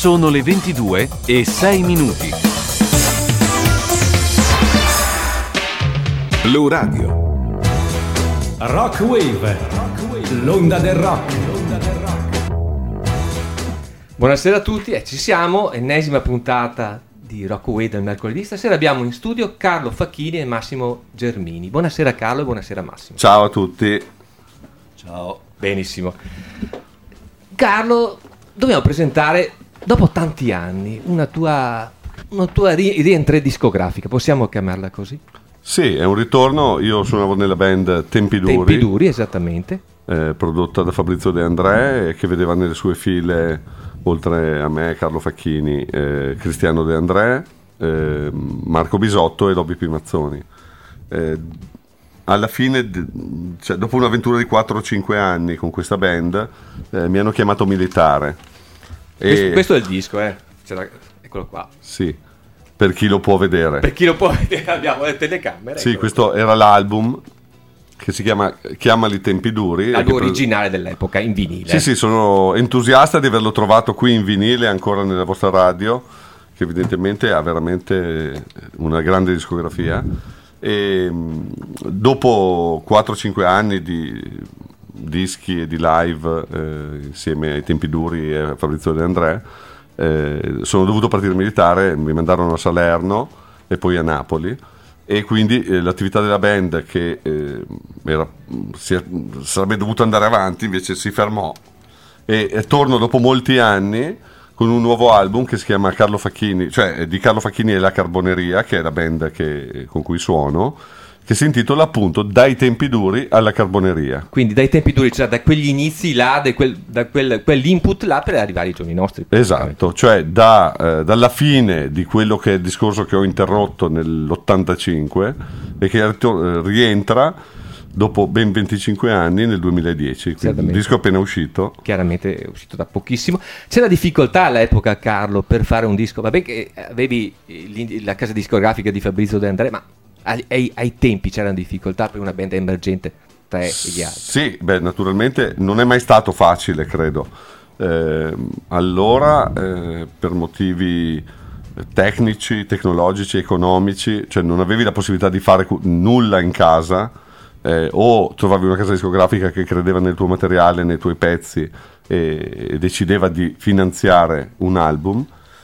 Sono le 22:06. Blu Radio. Rock Wave, l'onda del rock. Buonasera a tutti, ci siamo, ennesima puntata di Rock Wave del mercoledì. Stasera abbiamo in studio Carlo Facchini e Massimo Germini. Buonasera Carlo e buonasera Massimo. Ciao a tutti. Ciao. Benissimo. Carlo, dobbiamo presentare, dopo tanti anni, una tua rientrée discografica, possiamo chiamarla così? Sì, è un ritorno. Io suonavo nella band Tempi Duri. Tempi Duri, esattamente. Prodotta da Fabrizio De André, che vedeva nelle sue file, oltre a me, Carlo Facchini, Cristiano De André, Marco Bisotto e Lobby Pimazzoni. Alla fine, dopo un'avventura di 4 o 5 anni con questa band, mi hanno chiamato militare. Questo è il disco, eccolo qua. Sì, per chi lo può vedere. Per chi lo può vedere, abbiamo le telecamere. Sì, questo era l'album che si Chiamali Tempi Duri. L'album originale dell'epoca, in vinile. Sì, sono entusiasta di averlo trovato qui in vinile, ancora nella vostra radio, che evidentemente ha veramente una grande discografia. E dopo 4-5 anni di dischi e di live insieme ai Tempi Duri e a Fabrizio De André, sono dovuto partire militare. Mi mandarono a Salerno e poi a Napoli, e quindi l'attività della band, che sarebbe dovuta andare avanti, invece si fermò, e torno dopo molti anni con un nuovo album che si chiama Carlo Facchini, cioè di Carlo Facchini e la Carboneria, che è la band con cui suono, che si intitola appunto Dai Tempi Duri alla Carboneria. Quindi dai tempi duri, cioè da quegli inizi là, quell'input là, per arrivare ai giorni nostri. Esatto, cioè dalla fine di quello che è il discorso che ho interrotto nell'85 e che rientra dopo ben 25 anni nel 2010. Il disco è appena uscito. Chiaramente è uscito da pochissimo. C'era difficoltà all'epoca, Carlo, per fare un disco? Vabbè che avevi la casa discografica di Fabrizio De André, ma ai tempi c'erano difficoltà per una band emergente, te e gli altri? Sì, naturalmente non è mai stato facile, credo. Allora, per motivi tecnici, tecnologici, economici, cioè non avevi la possibilità di fare nulla in casa, o trovavi una casa discografica che credeva nel tuo materiale, nei tuoi pezzi, e decideva di finanziare un album,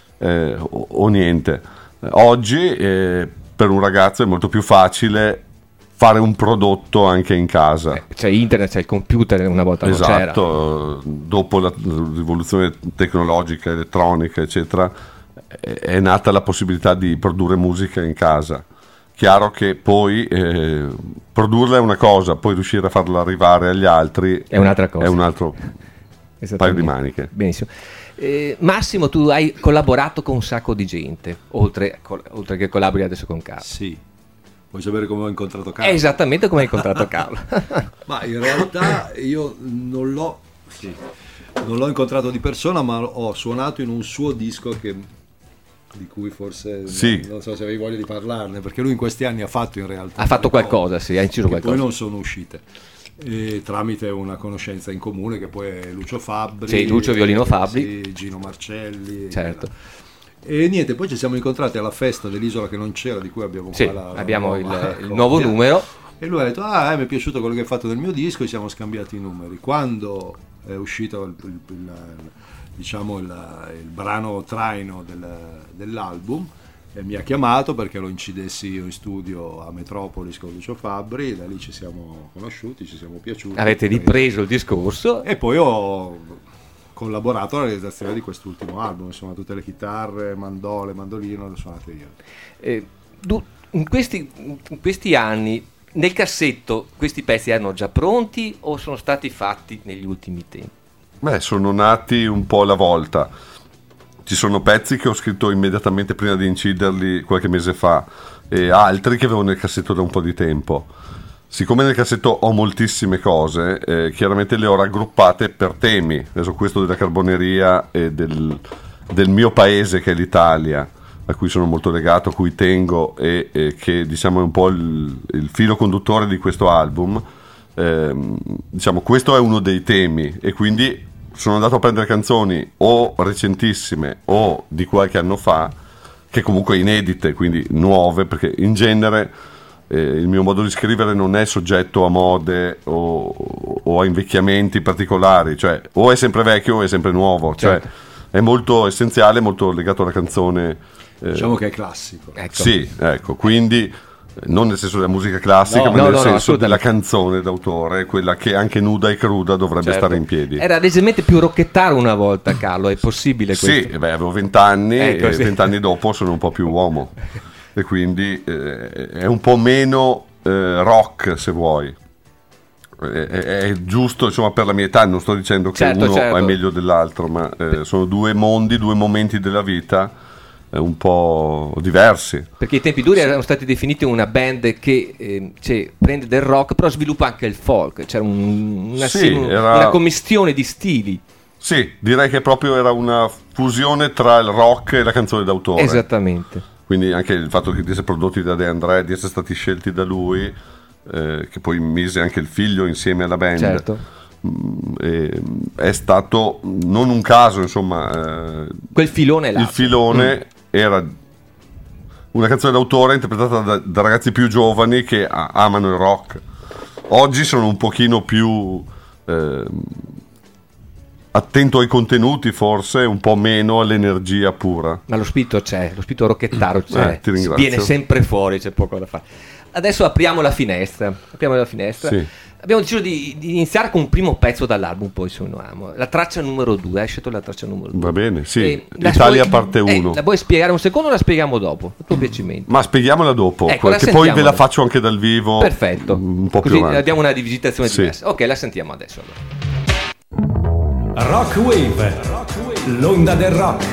o niente. Oggi per un ragazzo è molto più facile fare un prodotto anche in casa. C'è internet, c'è il computer, una volta non c'era. Esatto, dopo la rivoluzione tecnologica, elettronica, eccetera, è nata la possibilità di produrre musica in casa. Chiaro che poi produrla è una cosa, poi riuscire a farla arrivare agli altri è un'altra cosa. È un altro paio di maniche. Benissimo. Massimo, tu hai collaborato con un sacco di gente, oltre che collabori adesso con Carlo. Sì. Vuoi sapere come ho incontrato Carlo? Esattamente come hai incontrato Carlo. Ma in realtà io non l'ho incontrato di persona, ma ho suonato in un suo disco di cui forse non so se avevi voglia di parlarne, perché lui in questi anni ha fatto qualcosa, sì, ha inciso qualcosa. Poi non sono uscite, tramite una conoscenza in comune che poi è Lucio Fabbri. Sì, Lucio Violino Fabbri. Sì, Gino Marcelli. Certo. E niente, poi ci siamo incontrati alla festa dell'Isola che non c'era, di cui abbiamo abbiamo il nuovo numero. E lui ha detto: mi è piaciuto quello che hai fatto del mio disco, e siamo scambiati i numeri. Quando è uscito il brano traino dell'album, mi ha chiamato perché lo incidessi io in studio a Metropolis con Lucio Fabbri, e da lì ci siamo conosciuti, ci siamo piaciuti. Avete ripreso il discorso, e poi ho collaborato alla realizzazione di quest'ultimo album. Insomma, tutte le chitarre, mandolino le suonate io. In questi anni, nel cassetto, questi pezzi erano già pronti o sono stati fatti negli ultimi tempi? Sono nati un po' alla volta. Ci sono pezzi che ho scritto immediatamente prima di inciderli qualche mese fa, e altri che avevo nel cassetto da un po' di tempo. Siccome nel cassetto ho moltissime cose, chiaramente le ho raggruppate per temi. Adesso questo della Carboneria e del mio paese, che è l'Italia, a cui sono molto legato, a cui tengo, e che diciamo è un po' il filo conduttore di questo album. Diciamo, questo è uno dei temi, e quindi sono andato a prendere canzoni o recentissime o di qualche anno fa, che comunque inedite, quindi nuove, perché in genere il mio modo di scrivere non è soggetto a mode o a invecchiamenti particolari, cioè o è sempre vecchio o è sempre nuovo, certo. Cioè è molto essenziale, molto legato alla canzone. Diciamo che è classico. Ecco. Sì, ecco, quindi non nel senso della musica classica, ma nel senso della canzone d'autore, quella che anche nuda e cruda dovrebbe stare in piedi. Era leggermente più rocchettaro una volta, Carlo, è possibile questo? Sì, avevo 20 anni ecco, e 20 anni dopo sono un po' più uomo e quindi è un po' meno rock, se vuoi. È giusto, insomma, per la mia età, non sto dicendo che uno è meglio dell'altro, ma sono due mondi, due momenti della vita un po' diversi. Perché i tempi duri erano stati definiti una band che prende del rock però sviluppa anche il folk, c'era una commistione di stili. Sì, direi che proprio era una fusione tra il rock e la canzone d'autore. Esattamente. Quindi anche il fatto di essere prodotti da De André, di essere stati scelti da lui, che poi mise anche il figlio insieme alla band. Certo. È stato non un caso, insomma, quel filone là. Il filone era una canzone d'autore interpretata da ragazzi più giovani che amano il rock. Oggi sono un pochino più attento ai contenuti, forse un po' meno all'energia pura. Ma lo spirito c'è, lo spirito rocchettaro c'è, ti ringrazio. Viene sempre fuori, c'è poco da fare. Adesso apriamo la finestra. Sì. Abbiamo deciso di iniziare con un primo pezzo dall'album, poi suoniamo la traccia numero 2. Hai scelto la traccia numero 2. Va bene, sì. Italia parte 1. La vuoi spiegare un secondo o la spieghiamo dopo? A tuo piacimento. Ma spieghiamola dopo, ecco, perché poi ve la faccio anche dal vivo. Perfetto. Un po' così più avanti. Abbiamo una visitazione diversa. Ok, la sentiamo adesso allora. Rock Wave, l'onda del rock.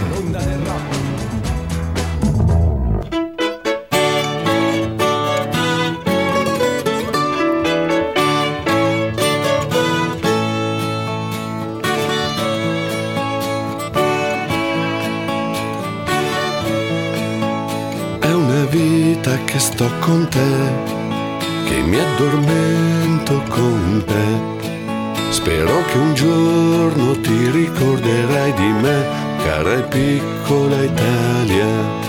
Vita che sto con te, che mi addormento con te. Spero che un giorno ti ricorderai di me, cara e piccola Italia.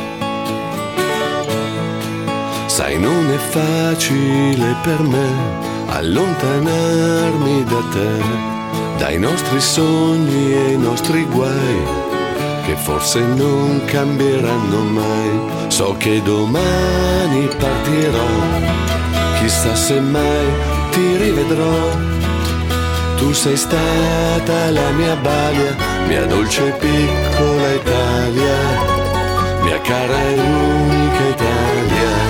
Sai, non è facile per me allontanarmi da te, dai nostri sogni e i nostri guai, che forse non cambieranno mai. So che domani partirò, chissà se mai ti rivedrò. Tu sei stata la mia balia, mia dolce e piccola Italia, mia cara e unica Italia.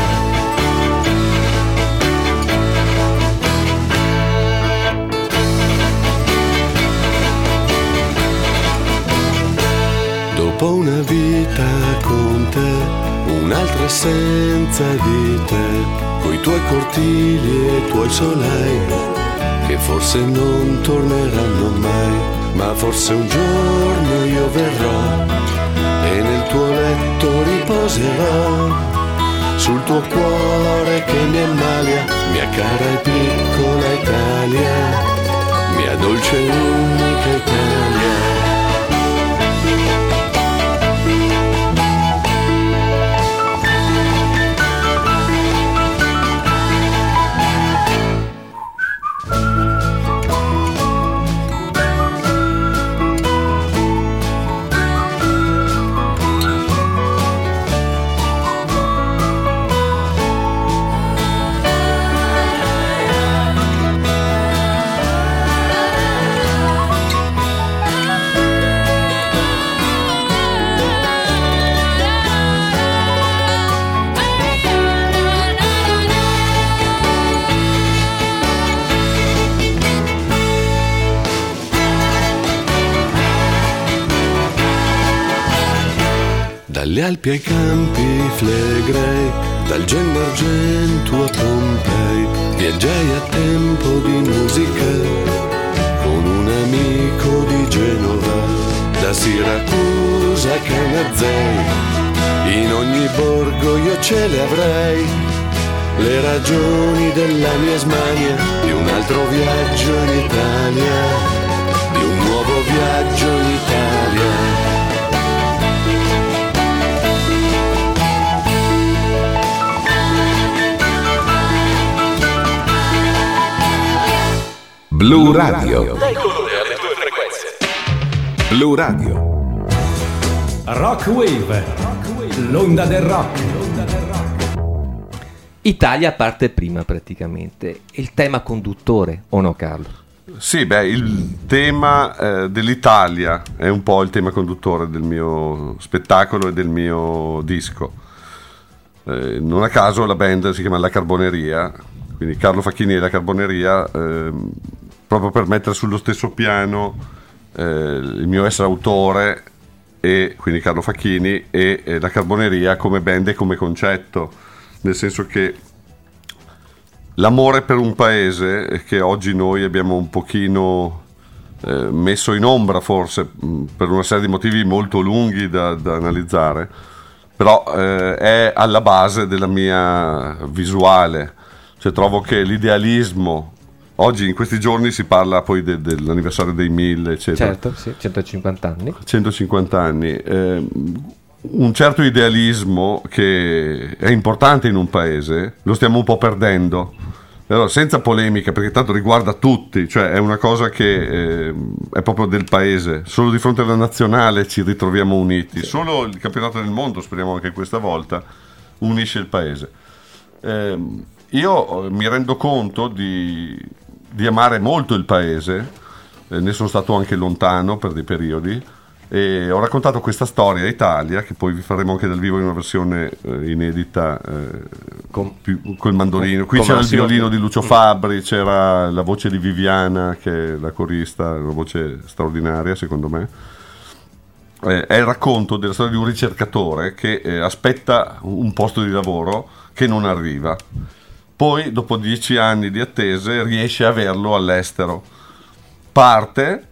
Dopo una vita con te, un'altra senza di te, coi tuoi cortili e i tuoi solai, che forse non torneranno mai, ma forse un giorno io verrò e nel tuo letto riposerò, sul tuo cuore che mi ammalia, mia cara e piccola Italia, mia dolce e unica Italia. Dalle Alpi ai Campi Flegrei, dal Gen d'Argento a Pompei, viaggiai a tempo di musica con un amico di Genova, da Siracusa a Canazzei, in ogni borgo io ce le avrei, le ragioni della mia smania, di un altro viaggio in Italia, di un nuovo viaggio in Italia. Blu Radio. Dai colore alle tue frequenze. Blu Radio. Rock Wave, l'onda del rock. Italia parte prima praticamente. Il tema conduttore, o no Carlo? Sì, il tema dell'Italia è un po' il tema conduttore del mio spettacolo e del mio disco. Non a caso la band si chiama La Carboneria, quindi Carlo Facchini e La Carboneria, proprio per mettere sullo stesso piano il mio essere autore, e quindi Carlo Facchini, e La Carboneria come band e come concetto, nel senso che l'amore per un paese che oggi noi abbiamo un pochino messo in ombra, forse per una serie di motivi molto lunghi da analizzare, però è alla base della mia visuale. Cioè, trovo che l'idealismo, oggi in questi giorni si parla poi dell'anniversario dei 1000, eccetera. Certo, sì, 150 anni. 150 anni. Un certo idealismo che è importante in un paese lo stiamo un po' perdendo. Allora, senza polemica, perché tanto riguarda tutti, cioè è una cosa che è proprio del paese. Solo di fronte alla nazionale ci ritroviamo uniti. Sì. Solo il campionato del mondo, speriamo anche questa volta, unisce il paese. Io mi rendo conto di amare molto il paese, ne sono stato anche lontano per dei periodi, e ho raccontato questa storia a Italia, che poi vi faremo anche dal vivo in una versione inedita col mandolino. Qui c'era il violino di Lucio Fabbri, c'era la voce di Viviana, che è la corista, una voce straordinaria secondo me. È il racconto della storia di un ricercatore che aspetta un posto di lavoro che non arriva. Poi, dopo 10 anni di attese, riesce a averlo all'estero. Parte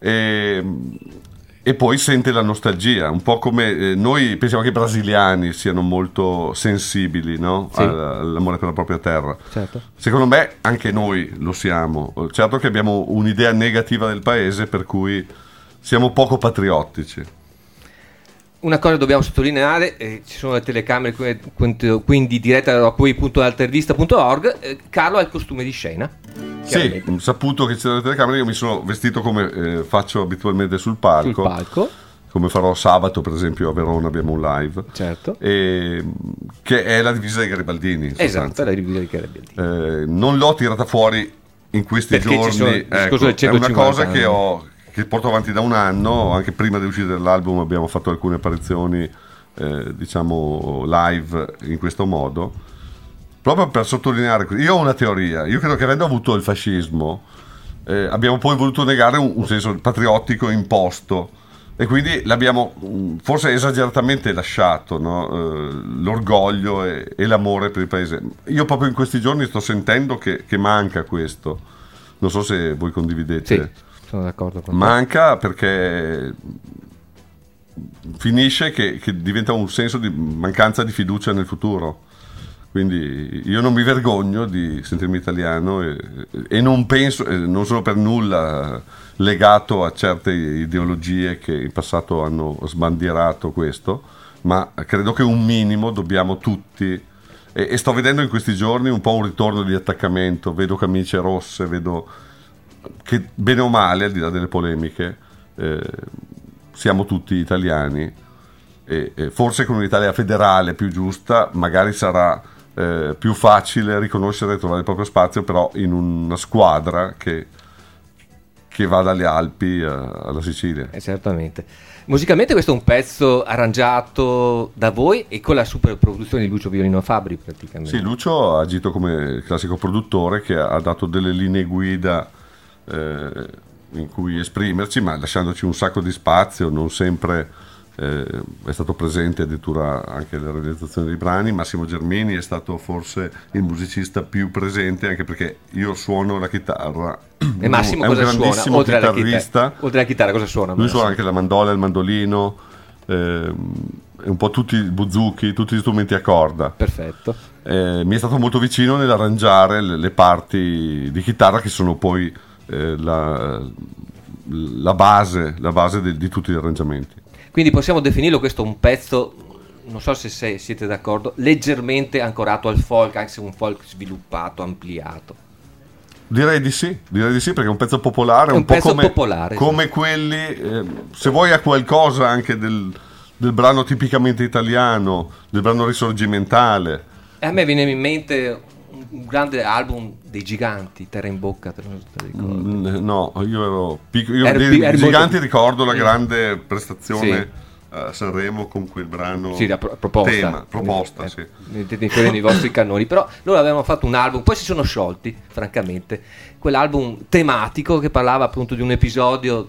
e poi sente la nostalgia, un po' come noi pensiamo che i brasiliani siano molto sensibili, no? Sì. All'amore per la propria terra. Certo. Secondo me anche noi lo siamo. Certo che abbiamo un'idea negativa del paese, per cui siamo poco patriottici. Una cosa dobbiamo sottolineare, ci sono le telecamere, quindi diretta da rockwave.altervista.org. Carlo ha il costume di scena. Sì, saputo che c'erano le telecamere, io mi sono vestito come faccio abitualmente sul palco, come farò sabato per esempio a Verona, abbiamo un live, certo, che è la divisa dei Garibaldini. Esatto, è la divisa dei Garibaldini. Non l'ho tirata fuori in questi giorni, è una cosa che porto avanti da un anno, anche prima dell'uscita dell'album abbiamo fatto alcune apparizioni diciamo live in questo modo, proprio per sottolineare. Io ho una teoria, io credo che avendo avuto il fascismo abbiamo poi voluto negare un senso patriottico imposto, e quindi l'abbiamo forse esageratamente lasciato, no? L'orgoglio e l'amore per il paese. Io proprio in questi giorni sto sentendo che manca questo, non so se voi condividete. Sì. Sono d'accordo con manca, perché finisce che diventa un senso di mancanza di fiducia nel futuro. Quindi io non mi vergogno di sentirmi italiano e non penso, non sono per nulla legato a certe ideologie che in passato hanno sbandierato questo, ma credo che un minimo dobbiamo tutti, e sto vedendo in questi giorni un po' un ritorno di attaccamento, vedo camicie rosse, vedo che bene o male, al di là delle polemiche, siamo tutti italiani, e forse con un'Italia federale più giusta magari sarà più facile riconoscere e trovare il proprio spazio, però in una squadra che va dalle Alpi alla Sicilia. Certamente. Musicalmente questo è un pezzo arrangiato da voi e con la super produzione di Lucio Violino Fabbri praticamente. Sì, Lucio ha agito come classico produttore che ha dato delle linee guida in cui esprimerci, ma lasciandoci un sacco di spazio. Non sempre è stato presente addirittura anche nella realizzazione dei brani. Massimo Germini è stato forse il musicista più presente, anche perché io suono la chitarra. E Massimo è cosa un grandissimo suona? chitarrista. Oltre alla chitarra cosa suona? Lui suona anche la mandola, il mandolino, un po' tutti i buzuki, tutti gli strumenti a corda. Perfetto. Mi è stato molto vicino nell'arrangiare le parti di chitarra, che sono poi la base di tutti gli arrangiamenti. Quindi possiamo definirlo questo un pezzo, non so se siete d'accordo, leggermente ancorato al folk, anche se un folk sviluppato, ampliato. Direi di sì, perché è un pezzo popolare, un po' pezzo come, popolare, come quelli, se vuoi ha qualcosa anche del brano tipicamente italiano, del brano risorgimentale. E a me viene in mente un grande album dei Giganti, Terra in Bocca, te lo ricordi? No, io ero piccolo, dei Giganti ricordo la grande prestazione a Sanremo con quel brano, sì, la proposta, sì. Mettete nei vostri cannoni, però loro avevano fatto un album, poi si sono sciolti, francamente, quell'album tematico che parlava appunto di un episodio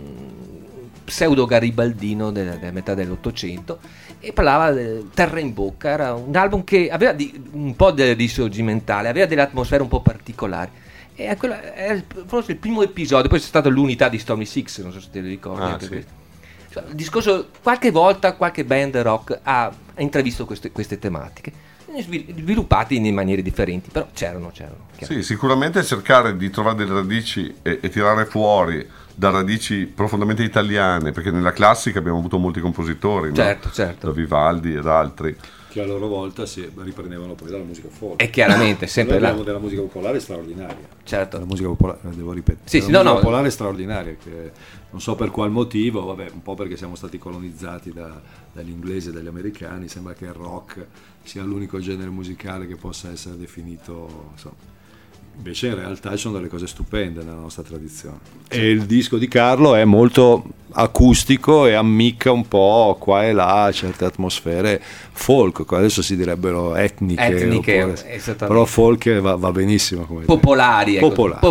pseudo garibaldino della metà dell'Ottocento, e parlava Terra in Bocca. Era un album che aveva un po' di risorgimentale, aveva delle atmosfere un po' particolari, e era forse il primo episodio. Poi c'è stata l'unità di Stormy Six, non so se te lo ricordi, sì. Cioè, il discorso, qualche volta qualche band rock ha intravisto queste tematiche, sviluppati in maniere differenti, però c'erano. Sì, sicuramente cercare di trovare delle radici e tirare fuori da radici profondamente italiane, perché nella classica abbiamo avuto molti compositori, certo. Da Vivaldi ed altri, che a loro volta si riprendevano poi dalla musica folk. E chiaramente sempre abbiamo della musica popolare straordinaria. Certo. La musica popolare, devo ripetere. Sì, la musica popolare straordinaria, che non so per qual motivo, vabbè, un po' perché siamo stati colonizzati dagli inglesi e dagli americani, sembra che il rock sia l'unico genere musicale che possa essere definito, insomma. Invece in realtà ci sono delle cose stupende nella nostra tradizione. E il disco di Carlo è molto acustico e ammicca un po' qua e là certe atmosfere folk, adesso si direbbero etniche però folk va benissimo come popolari.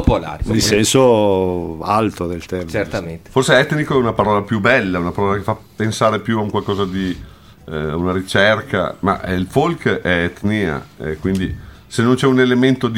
Nel senso alto del termine. Certamente. Forse etnico è una parola più bella, una parola che fa pensare più a un qualcosa di una ricerca, ma il folk è etnia, quindi se non c'è un elemento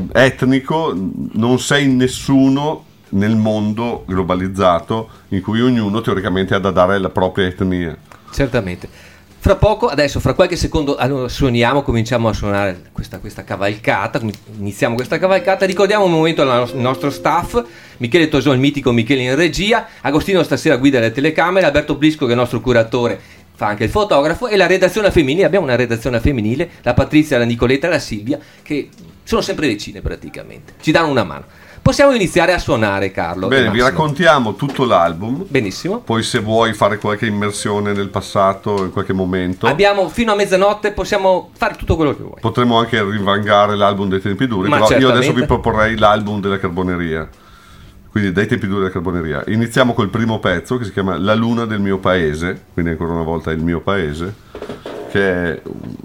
etnico non sei nessuno nel mondo globalizzato in cui ognuno teoricamente ha da dare la propria etnia. Certamente. Fra poco, adesso fra qualche secondo cominciamo a suonare questa cavalcata, iniziamo questa cavalcata, ricordiamo un momento al nostro staff: Michele Tosò, il mitico Michele in regia, Agostino stasera guida le telecamere, Alberto Blisco che è il nostro curatore, fa anche il fotografo, e la redazione femminile. Abbiamo una redazione femminile, la Patrizia, la Nicoletta e la Silvia, che sono sempre vicine praticamente, ci danno una mano. Possiamo iniziare a suonare, Carlo. Bene, vi raccontiamo tutto l'album. Benissimo. Poi se vuoi fare qualche immersione nel passato in qualche momento. Abbiamo fino a mezzanotte, possiamo fare tutto quello che vuoi. Potremmo anche rivangare l'album dei tempi duri, però io adesso vi proporrei l'album della Carboneria. Quindi dai tempi duri della Carboneria. Iniziamo col primo pezzo che si chiama La luna del mio paese, quindi ancora una volta il mio paese, che è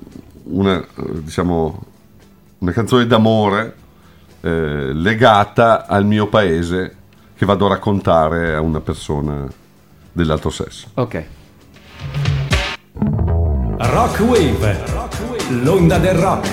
una canzone d'amore legata al mio paese, che vado a raccontare a una persona dell'altro sesso. Ok. Rock Wave, l'onda del rock.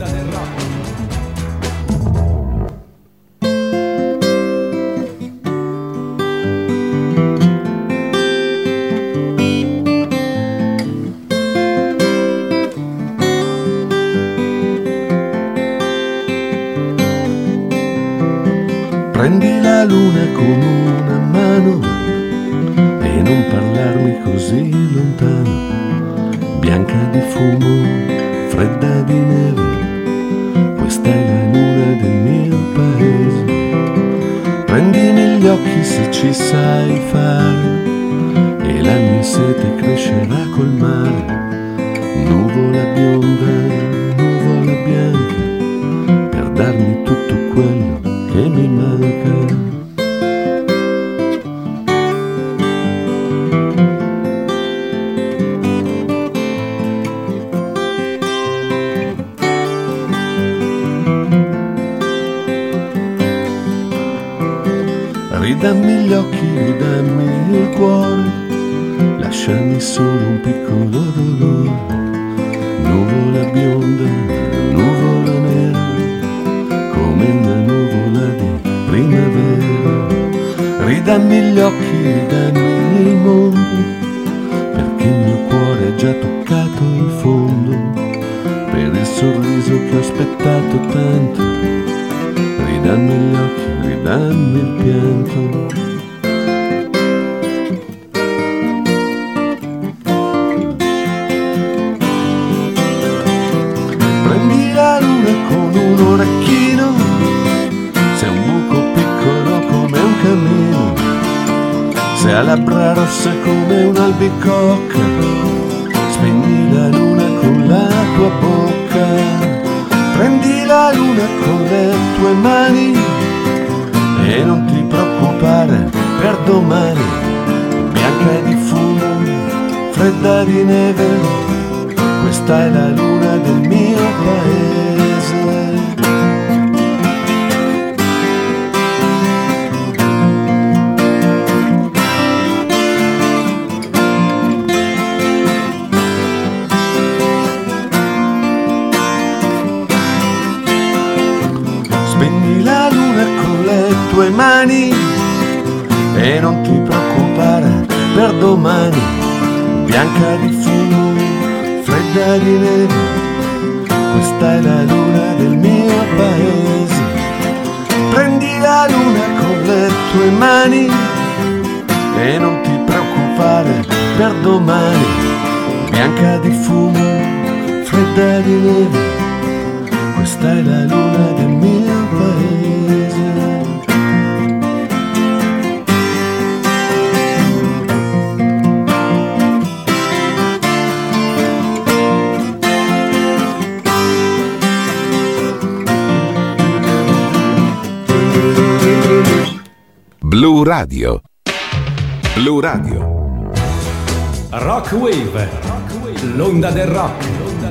Prendi la luna con una mano e non parlarmi così lontano, bianca di fumo, fredda di neve, questa è la luna del mio paese. Prendimi gli occhi se ci sai fare e la mia sete crescerà col mare, nuvola bionda, nuvola bianca, per darmi tutto quello che mi manca. Ridammi gli occhi, ridammi il cuore, lasciami solo un piccolo dolore. Nuvola bionda, nuvola nera, come una nuvola di primavera. Ridammi gli occhi, ridammi il mondo, perché il mio cuore ha già toccato il fondo. Per il sorriso che ho aspettato tanto, ridammi gli occhi, ridammi il pianto. labbra rosse come un'albicocca, spegni la luna con la tua bocca, prendi la luna con le tue mani e non ti preoccupare per domani, bianca di fumo, fredda di neve, questa è la luna del mio paese. Spegni la luna con le tue mani e non ti preoccupare per domani, bianca di fumo, fredda di neve, questa è la luna del mio paese. Prendi la luna con le tue mani e non ti preoccupare per domani, bianca di fumo, fredda di neve, questa è la luna del mio paese. Blu Radio. Blu Radio. Rock Wave, l'onda del rock.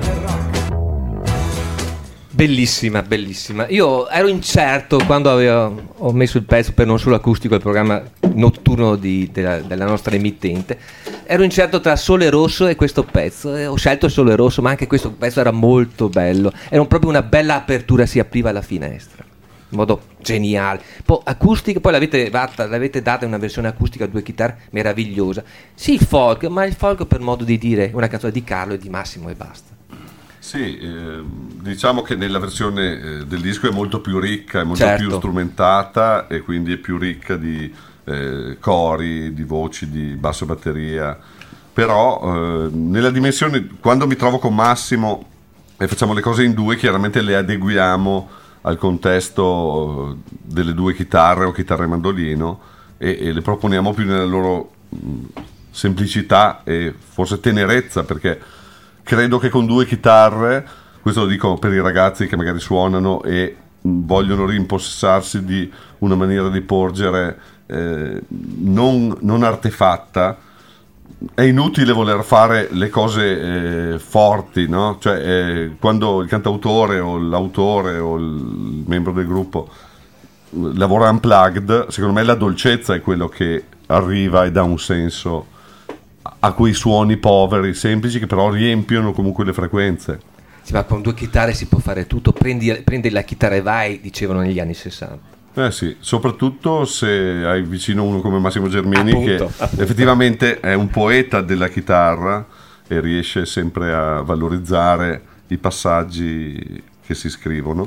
Bellissima, bellissima. Io ero incerto quando ho messo il pezzo per Non Solo Acustico, il programma notturno della nostra emittente. Ero incerto tra Sole Rosso e questo pezzo. Ho scelto il Sole Rosso, ma anche questo pezzo era molto bello. Era proprio una bella apertura, si apriva la finestra in modo geniale. Poi acustica, poi l'avete data in una versione acustica a 2 chitarre meravigliosa. Sì, il folk, ma il folk per modo di dire una canzone di Carlo e di Massimo e basta. Sì, diciamo che nella versione del disco è molto più ricca, è molto Certo. più strumentata e quindi è più ricca di cori, di voci, di basso e batteria. Però nella dimensione, quando mi trovo con Massimo e facciamo le cose in due, chiaramente le adeguiamo al contesto delle 2 chitarre o chitarra e mandolino e le proponiamo più nella loro semplicità e forse tenerezza, perché credo che con 2 chitarre, questo lo dico per i ragazzi che magari suonano e vogliono rimpossessarsi di una maniera di porgere non artefatta, è inutile voler fare le cose forti, no? Cioè quando il cantautore o l'autore o il membro del gruppo lavora unplugged, secondo me la dolcezza è quello che arriva e dà un senso a quei suoni poveri, semplici, che però riempiono comunque le frequenze. Sì, ma con 2 chitarre si può fare tutto. Prendi la chitarra e vai, dicevano negli anni 60. Sì, soprattutto se hai vicino uno come Massimo Germini, Appunto. che effettivamente è un poeta della chitarra e riesce sempre a valorizzare i passaggi che si scrivono.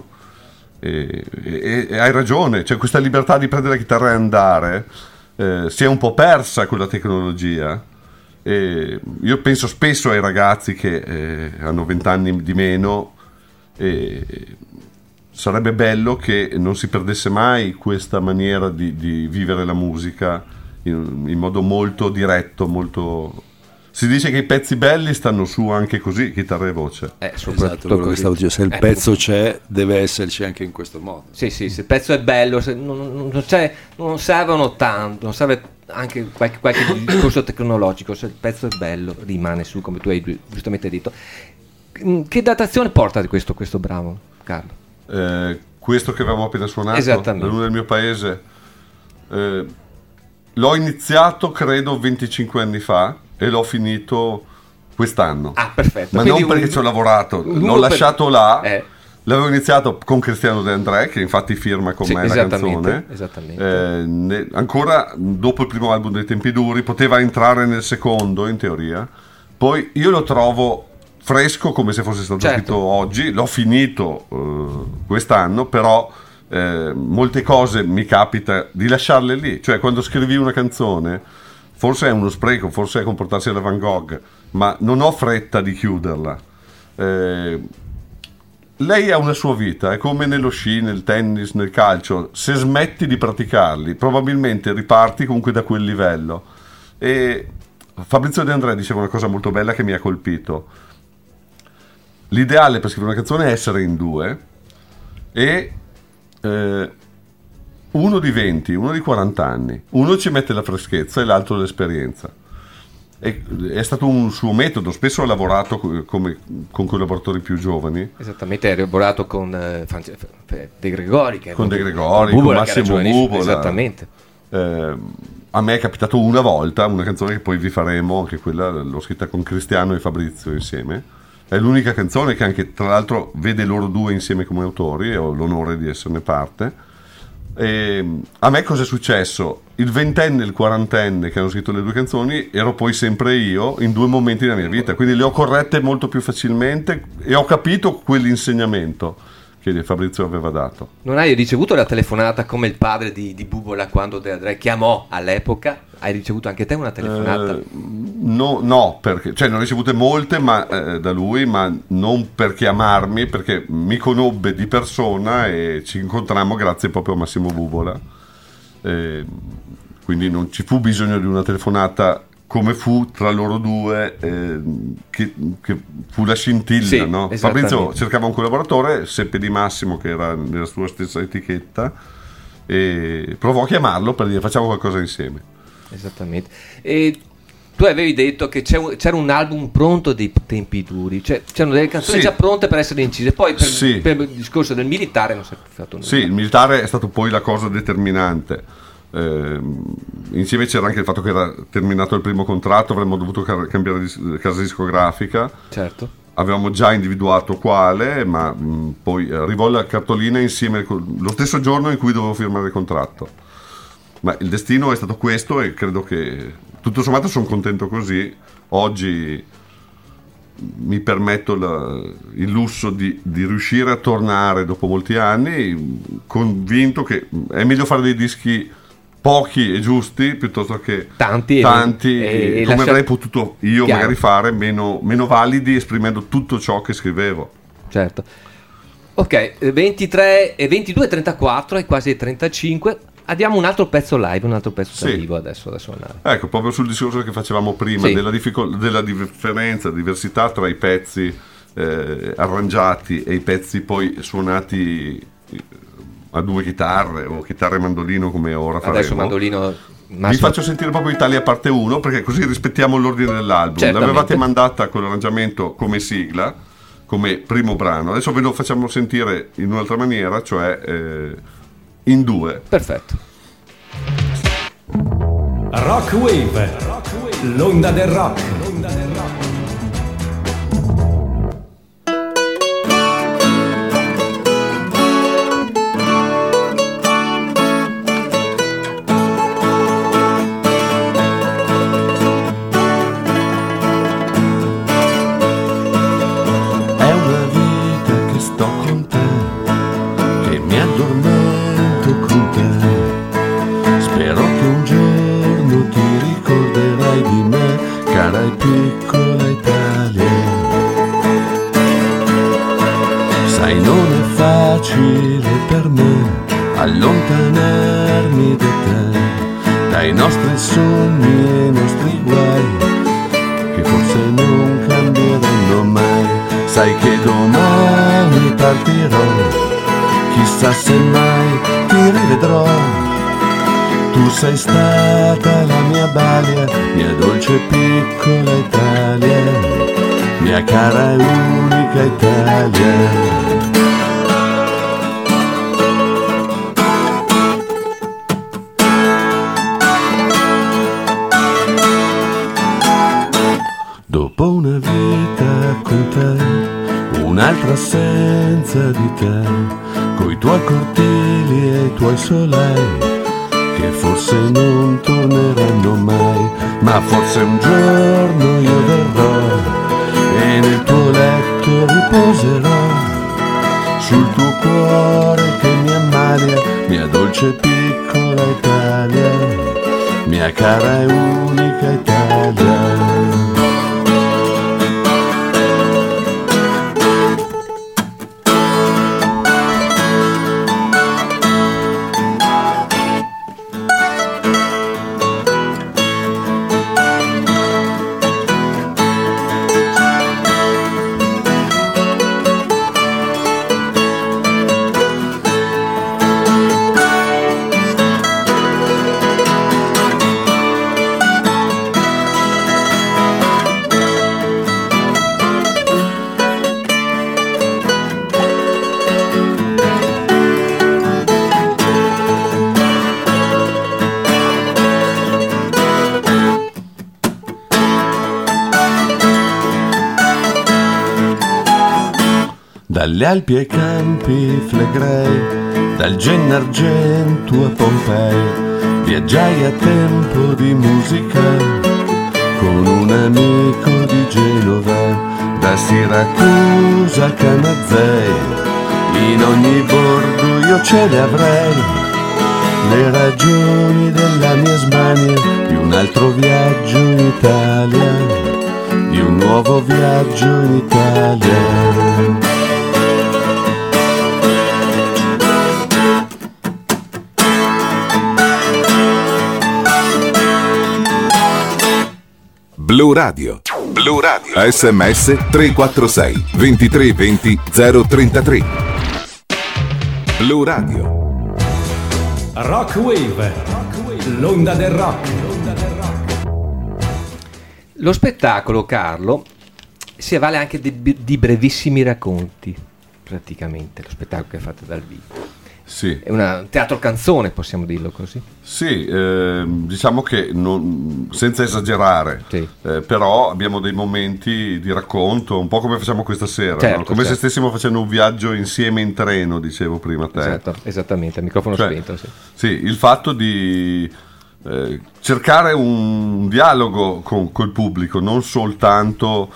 E hai ragione, cioè questa libertà di prendere la chitarra e andare si è un po' persa con la tecnologia. E io penso spesso ai ragazzi che hanno 20 anni di meno e sarebbe bello che non si perdesse mai questa maniera di vivere la musica in modo molto diretto, molto... Si dice che i pezzi belli stanno su anche così, chitarra e voce. Esatto, quello che stavo dicendo. Se il pezzo c'è, deve esserci anche in questo modo. Sì, se il pezzo è bello, se non servono tanto, non serve anche qualche discorso tecnologico. Se il pezzo è bello, rimane su, come tu hai giustamente detto. Che datazione porta questo brano, Carlo? Questo che avevamo appena suonato, Esattamente. La luna del mio paese, l'ho iniziato credo 25 anni fa e l'ho finito quest'anno. Ah, perfetto. Ma Quindi non perché ci ho lavorato, l'ho per- lasciato là. L'avevo iniziato con Cristiano De André, che infatti firma con me la canzone. Esattamente. Ancora dopo il primo album dei Tempi Duri, poteva entrare nel secondo in teoria. Poi io lo trovo fresco come se fosse stato scritto oggi. L'ho finito quest'anno, però molte cose mi capita di lasciarle lì. Cioè, quando scrivi una canzone, forse è uno spreco, forse è comportarsi alla Van Gogh, ma non ho fretta di chiuderla. Lei ha una sua vita, è come nello sci, nel tennis, nel calcio. Se smetti di praticarli, probabilmente riparti comunque da quel livello. E Fabrizio De André diceva una cosa molto bella che mi ha colpito: l'ideale per scrivere una canzone è essere in due, e uno di 20, uno di 40 anni, uno ci mette la freschezza e l'altro l'esperienza. È stato un suo metodo, spesso ha lavorato con collaboratori più giovani. Esattamente, ha lavorato con De Gregori, con Massimo Bubola. Esattamente. A me è capitato una volta una canzone che poi vi faremo, anche quella l'ho scritta con Cristiano e Fabrizio insieme. È l'unica canzone che anche tra l'altro vede loro due insieme come autori, e ho l'onore di esserne parte. E a me cosa è successo? Il ventenne e il quarantenne che hanno scritto le due canzoni ero poi sempre io in due momenti della mia vita, quindi le ho corrette molto più facilmente e ho capito quell'insegnamento che Fabrizio aveva dato. Non hai ricevuto la telefonata come il padre di Bubola quando De André chiamò all'epoca? Hai ricevuto anche te una telefonata? No, perché, cioè, ne ho ricevute molte da lui, ma non per chiamarmi, perché mi conobbe di persona e ci incontrammo grazie proprio a Massimo Bubola. Quindi non ci fu bisogno di una telefonata come fu tra loro due, che fu la scintilla, sì, no? Fabrizio cercava un collaboratore, seppe di Massimo che era nella sua stessa etichetta e provò a chiamarlo per dire facciamo qualcosa insieme. Esattamente. E tu avevi detto che c'era un album pronto dei tempi duri, cioè c'erano delle canzoni già pronte per essere incise, poi per il discorso del militare non si è fatto nulla. Sì, il militare è stato poi la cosa determinante. Insieme c'era anche il fatto che era terminato il primo contratto, avremmo dovuto cambiare casa discografica. Certo. Avevamo già individuato quale, ma poi arrivò la cartolina insieme lo stesso giorno in cui dovevo firmare il contratto. Ma il destino è stato questo e credo che tutto sommato sono contento così. Oggi mi permetto il lusso di riuscire a tornare dopo molti anni, convinto che è meglio fare dei dischi pochi e giusti piuttosto che tanti come avrei potuto io magari fare, meno validi, esprimendo tutto ciò che scrivevo. Certo. Ok, 23 e 22 34 e quasi 35. Abbiamo un altro pezzo live, un altro pezzo dal vivo adesso da suonare. Ecco, proprio sul discorso che facevamo prima, della differenza, diversità tra i pezzi arrangiati e i pezzi poi suonati a due chitarre o chitarra e mandolino, come ora faremo. Adesso mandolino. Vi faccio sentire proprio Italia parte 1, perché così rispettiamo l'ordine dell'album. Certamente. L'avevate mandata con l'arrangiamento come sigla, come primo brano. Adesso ve lo facciamo sentire in un'altra maniera, cioè in due. Perfetto. Rock Wave, l'onda del rock. È una vita che sto con te, che mi addormento con te. Spero che un giorno ti ricorderai di me, cara e piccola Italia. Sai, non è facile per me allontanarmi da te, dai nostri sogni e i nostri guai, che forse non cambieranno mai. Sai che domani partirò, chissà se mai ti rivedrò. Tu sei stata la mia balia, mia dolce piccola Italia, mia cara e unica Italia. Dopo una vita con te, un'altra assenza di te, coi tuoi cortili e i tuoi solai, che forse non torneranno mai, ma forse un giorno io verrò e nel tuo letto riposerò, sul tuo cuore che mi ammalia, mia dolce piccola Italia, mia cara e unica Italia. Dalle Alpi ai Campi Flegrei, dal Gennargentu a Pompei, viaggiai a tempo di musica con un amico di Genova. Da Siracusa a Canazei, in ogni borgo io ce le avrei, le ragioni della mia smania, di un altro viaggio in Italia, di un nuovo viaggio in Italia. Blu Radio. Blu Radio. SMS 346 2320 033. Blu Radio. Rock Wave. L'onda del rock. Lo spettacolo, Carlo, si avvale anche di brevissimi racconti, praticamente, lo spettacolo che è fatto dal vivo. Sì. È un teatro canzone, possiamo dirlo così? Sì, diciamo che senza esagerare, sì. Però abbiamo dei momenti di racconto, un po' come facciamo questa sera, certo, no? Come se stessimo facendo un viaggio insieme in treno, dicevo prima a te. Esatto, esattamente, a microfono spento. Sì. Sì, il fatto di cercare un dialogo col pubblico, non soltanto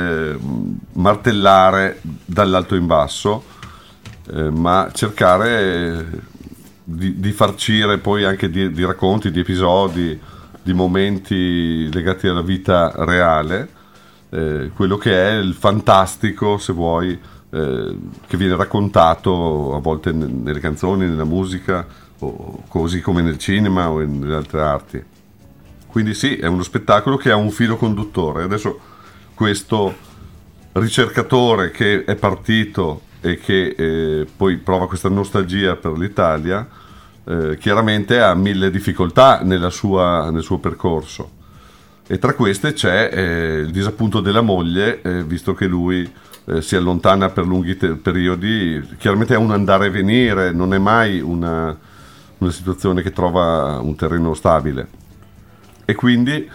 martellare dall'alto in basso, ma cercare di farcire poi anche di racconti, di episodi, di momenti legati alla vita reale, quello che è il fantastico, se vuoi, che viene raccontato a volte nelle canzoni, nella musica, o così come nel cinema o nelle altre arti. Quindi sì, è uno spettacolo che ha un filo conduttore. Adesso questo ricercatore che è partito e che poi prova questa nostalgia per l'Italia, chiaramente ha mille difficoltà nel suo percorso, e tra queste c'è il disappunto della moglie, visto che lui si allontana per lunghi periodi. Chiaramente è un andare e venire, non è mai una situazione che trova un terreno stabile, e quindi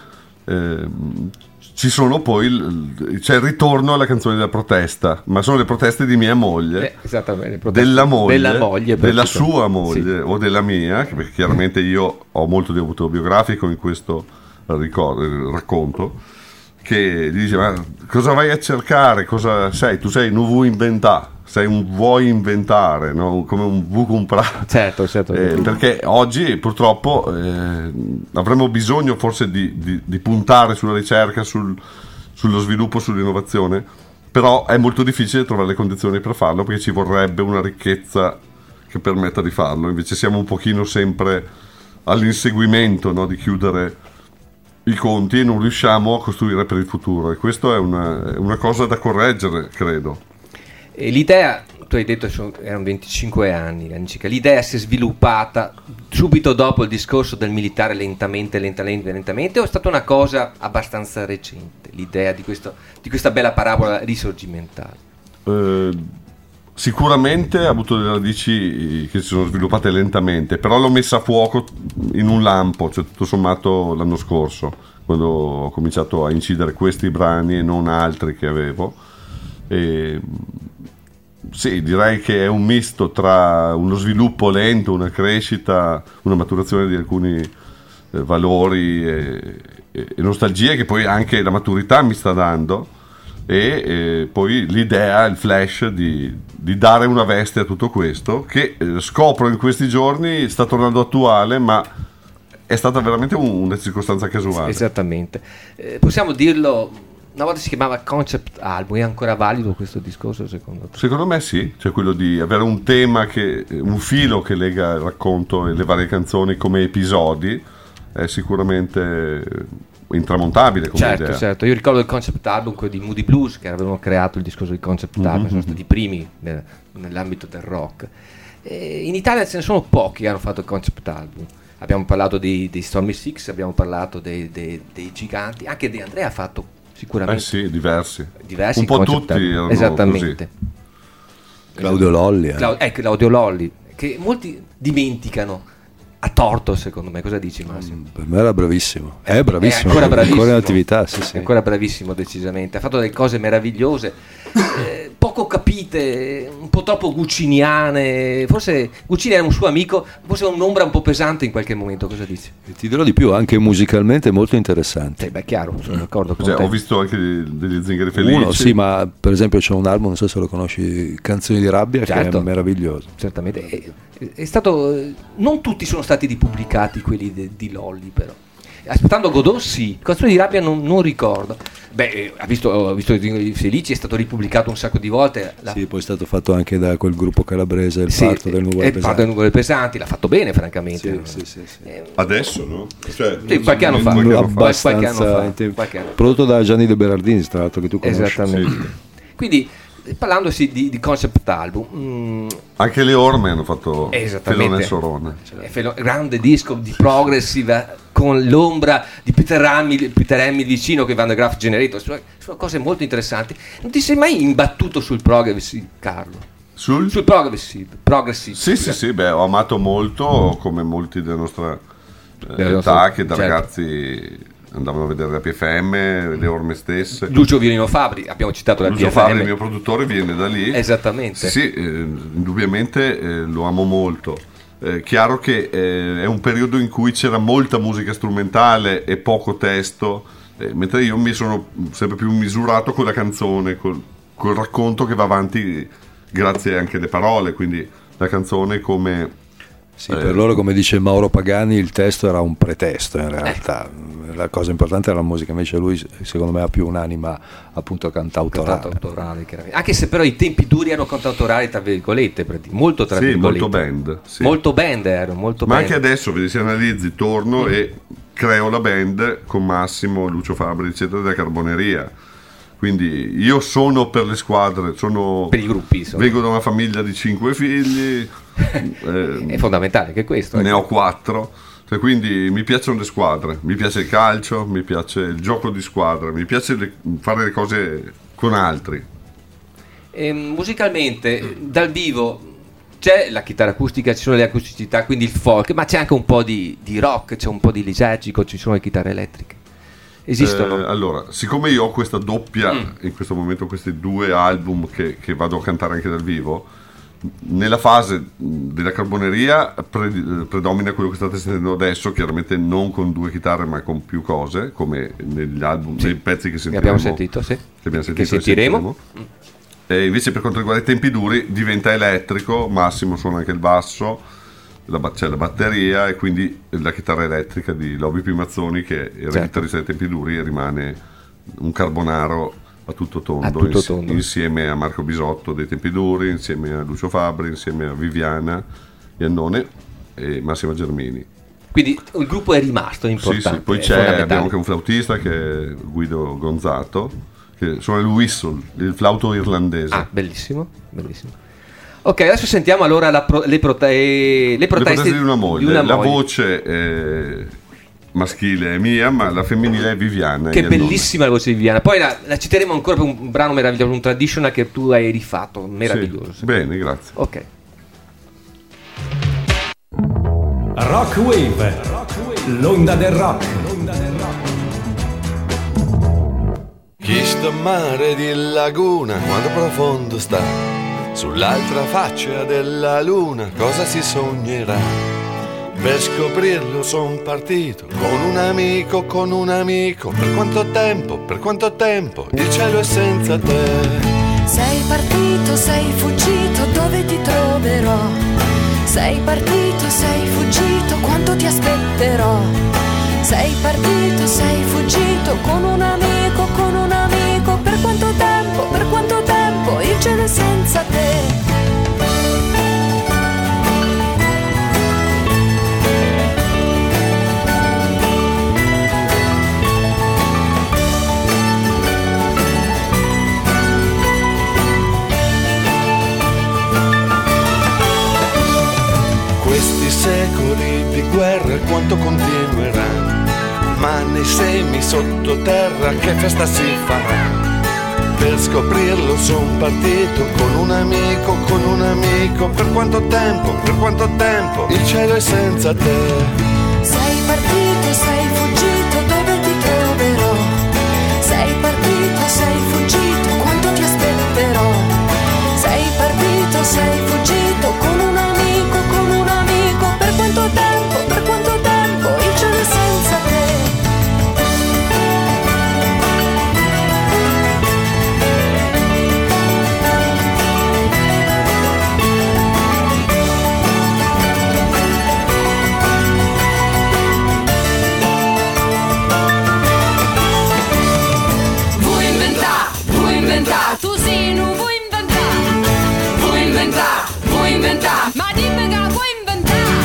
ci sono poi c'è il ritorno alla canzone della protesta, ma sono le proteste di mia moglie, esattamente, della moglie, della tutto. Sua moglie, sì. O della mia, perché chiaramente io ho molto di autobiografico in questo racconto, che gli dice: ma cosa vai a cercare, cosa sei? Tu sei un vuoi inventare, vuoi inventare, no? Come un vuoi comprare. Certo. Perché oggi purtroppo avremmo bisogno forse di puntare sulla ricerca, sullo sviluppo, sull'innovazione, però è molto difficile trovare le condizioni per farlo, perché ci vorrebbe una ricchezza che permetta di farlo. Invece siamo un pochino sempre all'inseguimento, no? Di chiudere i conti, e non riusciamo a costruire per il futuro, e questo è una cosa da correggere, credo. E l'idea, tu hai detto erano 25 anni, l'idea si è sviluppata subito dopo il discorso del militare lentamente, o è stata una cosa abbastanza recente, l'idea di questa bella parabola risorgimentale? Sicuramente ha avuto delle radici che si sono sviluppate lentamente, però l'ho messa a fuoco in un lampo, cioè tutto sommato l'anno scorso, quando ho cominciato a incidere questi brani e non altri che avevo. E sì, direi che è un misto tra uno sviluppo lento, una crescita, una maturazione di alcuni valori e nostalgie che poi anche la maturità mi sta dando, e poi l'idea, il flash di dare una veste a tutto questo, che scopro in questi giorni sta tornando attuale, ma è stata veramente una circostanza casuale. Esattamente. Possiamo dirlo, una volta si chiamava concept album, è ancora valido questo discorso secondo te? Secondo me sì, cioè quello di avere un tema, un filo che lega il racconto e le varie canzoni come episodi, è sicuramente intramontabile come idea. Certo, io ricordo il concept album, quello di Moody Blues, che avevano creato il discorso di concept album, sono stati i primi nell'ambito del rock. In Italia ce ne sono pochi che hanno fatto il concept album. Abbiamo parlato dei Stormy Six, abbiamo parlato dei giganti, anche De André ha fatto sicuramente diversi un po' tutti erano esattamente così. Claudio Lolli Claudio Lolli, che molti dimenticano, a torto, secondo me. Cosa dici, Massimo? Per me era bravissimo, è bravissimo, ancora bravissimo, ancora in attività, sì. È ancora bravissimo, decisamente. Ha fatto delle cose meravigliose, poco capite, un po' troppo gucciniane. Forse Guccini era un suo amico, forse un'ombra un po' pesante in qualche momento. Cosa dici? E ti dirò di più, anche musicalmente molto interessante. Beh, chiaro, sono d'accordo con te. Ho visto anche degli Zingari Felici. Uno, sì, ma per esempio c'è un album, non so se lo conosci, Canzoni di rabbia, certo, che è meraviglioso. Certamente. È stato, non tutti sono stati ripubblicati quelli di Lolli, però. Aspettando Godot, sì. Canzoni di rabbia non ricordo. Beh, ho visto i Felici, è stato ripubblicato un sacco di volte. Sì, poi è stato fatto anche da quel gruppo calabrese, il Parto del Nuvole Pesanti. Il Parto del Nuvole Pesanti, l'ha fatto bene, francamente. Sì. Adesso, no? Cioè, qualche anno fa. Prodotto da Gianni De Berardini, tra l'altro, che tu conosci. Esattamente. Sì. Quindi, parlandosi di concept album, anche le Orme hanno fatto Felone e Sorone, grande disco di progressive con l'ombra di Peter Hamill vicino, che Van der Graaf Generator, sono cose molto interessanti. Non ti sei mai imbattuto sul progressive, Carlo? Sul progressive? Sì, ho amato molto, come molti della nostra età, che da ragazzi andavano a vedere la PFM, le Orme stesse. Lucio Violino Fabri, abbiamo citato la Lucio PFM. Fabri, il mio produttore, viene da lì. Esattamente. Sì, indubbiamente lo amo molto. Chiaro che è un periodo in cui c'era molta musica strumentale e poco testo, mentre io mi sono sempre più misurato con la canzone, col racconto che va avanti grazie anche alle parole, quindi la canzone come... Sì, per loro, come dice Mauro Pagani, il testo era un pretesto in realtà. La cosa importante era la musica, invece lui secondo me ha più un'anima appunto cantautorale. Anche se però i tempi duri erano cantautorali, tra virgolette, molto tra virgolette. Molto band. Sì. Molto band erano, molto Ma band. anche adesso, vedi, se analizzi, torno e creo la band con Massimo, Lucio Fabri, eccetera, della Carboneria. Quindi io sono per le squadre, per i gruppi. Vengo da una famiglia di 5 figli. È fondamentale che questo. Ne ho 4. Cioè, quindi mi piacciono le squadre, mi piace il calcio, mi piace il gioco di squadra, mi piace fare le cose con altri. Musicalmente, dal vivo, c'è la chitarra acustica, ci sono le acusticità, quindi il folk, ma c'è anche un po' di rock, c'è un po' di liturgico, ci sono le chitarre elettriche. Esistono? Allora, siccome io ho questa doppia, in questo momento questi 2 album che vado a cantare anche dal vivo, nella fase della Carboneria predomina quello che state sentendo adesso, chiaramente non con 2 chitarre ma con più cose, come negli album, nei pezzi che sentiremo, abbiamo sentito, che sentiremo. E invece per quanto riguarda i tempi duri diventa elettrico, Massimo suona anche il basso, c'è la batteria e quindi la chitarra elettrica di Lobi Pimazzoni, che era il chitarrista dei tempi duri, e rimane un carbonaro a tutto tondo, insieme a Marco Bisotto dei tempi duri, insieme a Lucio Fabri, insieme a Viviana Iannone e Massimo Germini. Quindi il gruppo è rimasto importante. Sì, poi abbiamo anche un flautista che è Guido Gonzato, che suona il whistle, il flauto irlandese. Bellissimo. Ok, adesso sentiamo allora le proteste di una moglie. La voce maschile è mia, ma la femminile è Viviana. Che bellissima la voce di Viviana. Poi la citeremo ancora per un brano meraviglioso, un traditional che tu hai rifatto, meraviglioso. Sì, bene, grazie. Ok. Rock Wave, l'onda del rock. Chi sta mare di laguna, quando profondo sta, sull'altra faccia della luna, cosa si sognerà? Per scoprirlo son partito con un amico, per quanto tempo, il cielo è senza te. Sei partito, sei fuggito, dove ti troverò? Sei partito, sei fuggito, quanto ti aspetterò? Sei partito, sei fuggito, con un amico, per quanto tempo, il cielo è senza te. Questi secoli di guerra quanto continueranno? Ma nei semi sottoterra che festa si farà? Per scoprirlo son partito con un amico, per quanto tempo, il cielo è senza te. Sei partito, sei fuggito, dove ti troverò? Sei partito, sei fuggito, quanto ti aspetterò? Sei partito, sei fuggito, con un amico, per quanto tempo, il cielo è senza te. Tu sì, non vuoi inventare, ma dimmi che vuoi inventare.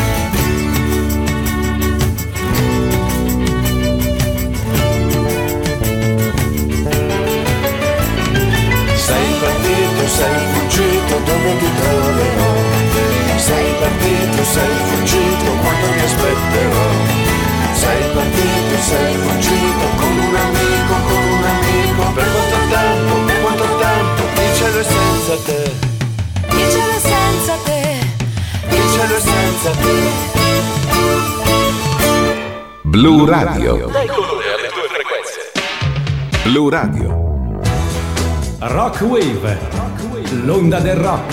Sei partito, sei fuggito, dove ti troverò? Sei partito, sei fuggito, quando ti aspetterò? Sei partito, sei fuggito, con un amico, per quanto tempo, il cielo è senza te. Il cielo è senza te. Il cielo è senza te. Blu Radio. Dai colore alle tue frequenze. Blu Radio. Rock Wave, l'onda del rock.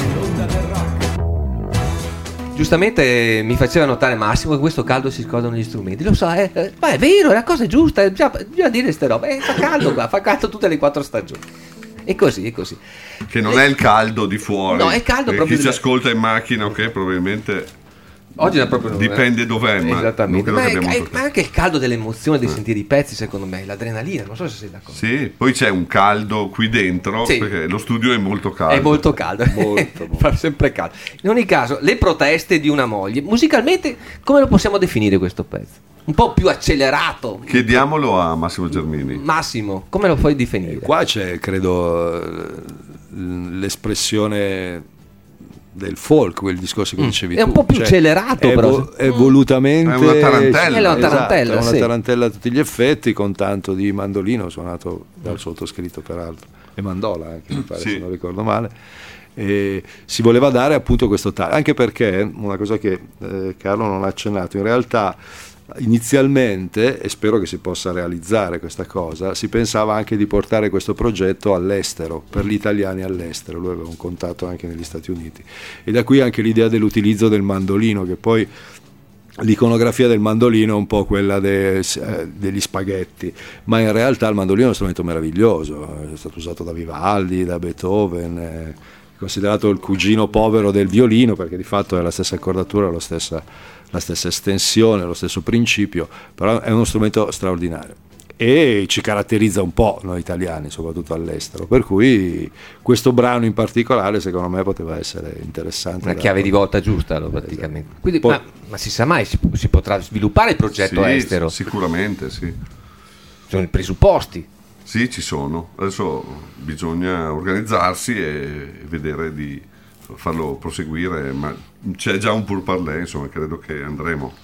Giustamente mi faceva notare Massimo che questo caldo si scordano gli strumenti. Lo so, ma è vero, è la cosa giusta. Bisogna dire ste robe. Fa caldo qua, fa caldo tutte le 4 stagioni. E così, è così. Che non è il caldo di fuori. No, è caldo proprio. Chi ci ascolta in macchina, ok, probabilmente. Oggi è proprio dipende dov'è, ma esattamente. Ma è anche il caldo dell'emozione di sentire i pezzi, secondo me, l'adrenalina, non so se sei d'accordo. Sì, poi c'è un caldo qui dentro, sì, perché lo studio è molto caldo. È molto caldo, molto. Fa sempre caldo. In ogni caso, le proteste di una moglie, musicalmente come lo possiamo definire questo pezzo? Un po' più accelerato. Chiediamolo a Massimo Germini. Massimo, come lo puoi definire? Qua c'è, credo, l'espressione del folk, quel discorso che dicevi tu. È un po' più accelerato, però. È volutamente. È una tarantella. È una tarantella, esatto, è una sì, tarantella a tutti gli effetti, con tanto di mandolino suonato dal sottoscritto, peraltro, e mandola anche, mi pare, sì, se non ricordo male. E si voleva dare appunto questo taglio, anche perché una cosa che Carlo non ha accennato, in realtà inizialmente, e spero che si possa realizzare questa cosa, si pensava anche di portare questo progetto all'estero, per gli italiani all'estero. Lui aveva un contatto anche negli Stati Uniti, e da qui anche l'idea dell'utilizzo del mandolino, che poi l'iconografia del mandolino è un po' quella degli spaghetti, ma in realtà il mandolino è uno strumento meraviglioso, è stato usato da Vivaldi, da Beethoven, è considerato il cugino povero del violino, perché di fatto è la stessa accordatura, la stessa estensione, lo stesso principio, però è uno strumento straordinario e ci caratterizza un po' noi italiani, soprattutto all'estero, per cui questo brano in particolare secondo me poteva essere interessante. Una chiave di volta giusta, praticamente. Quindi, ma si sa mai, si potrà sviluppare il progetto estero? Sicuramente sì. Sono i presupposti. Sì, ci sono. Adesso bisogna organizzarsi e vedere di farlo proseguire, ma c'è già un pourparlers, insomma, credo che andremo.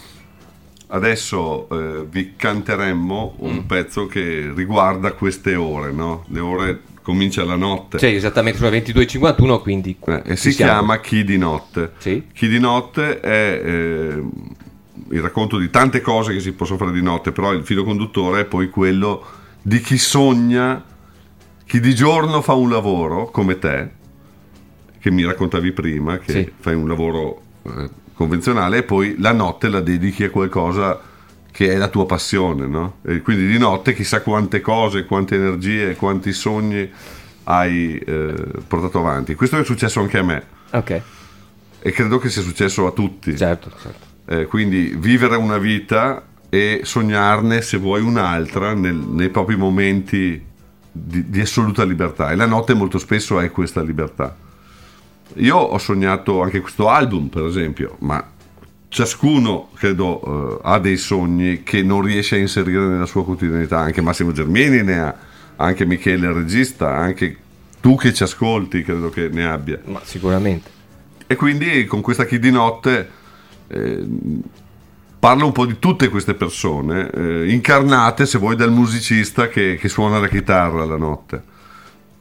Adesso vi canteremmo un pezzo che riguarda queste ore, no? Le ore comincia la notte. Sì, esattamente, sono 22:51, quindi e si chiama Chi di notte. Sì. Chi di notte è il racconto di tante cose che si possono fare di notte, però il filo conduttore è poi quello di chi sogna, chi di giorno fa un lavoro come te, che mi raccontavi prima, che sì, fai un lavoro convenzionale, e poi la notte la dedichi a qualcosa che è la tua passione, no? E quindi di notte chissà quante cose, quante energie, quanti sogni hai portato avanti. Questo è successo anche a me, ok, e credo che sia successo a tutti. Certo. Quindi vivere una vita e sognarne, se vuoi, un'altra nei propri momenti di assoluta libertà, e la notte molto spesso è questa libertà. Io ho sognato anche questo album, per esempio, ma ciascuno credo ha dei sogni che non riesce a inserire nella sua quotidianità. Anche Massimo Germini ne ha, anche Michele il regista, anche tu che ci ascolti credo che ne abbia. Ma sicuramente. E quindi con questa Chi di notte parlo un po' di tutte queste persone incarnate, se vuoi, dal musicista che suona la chitarra la notte.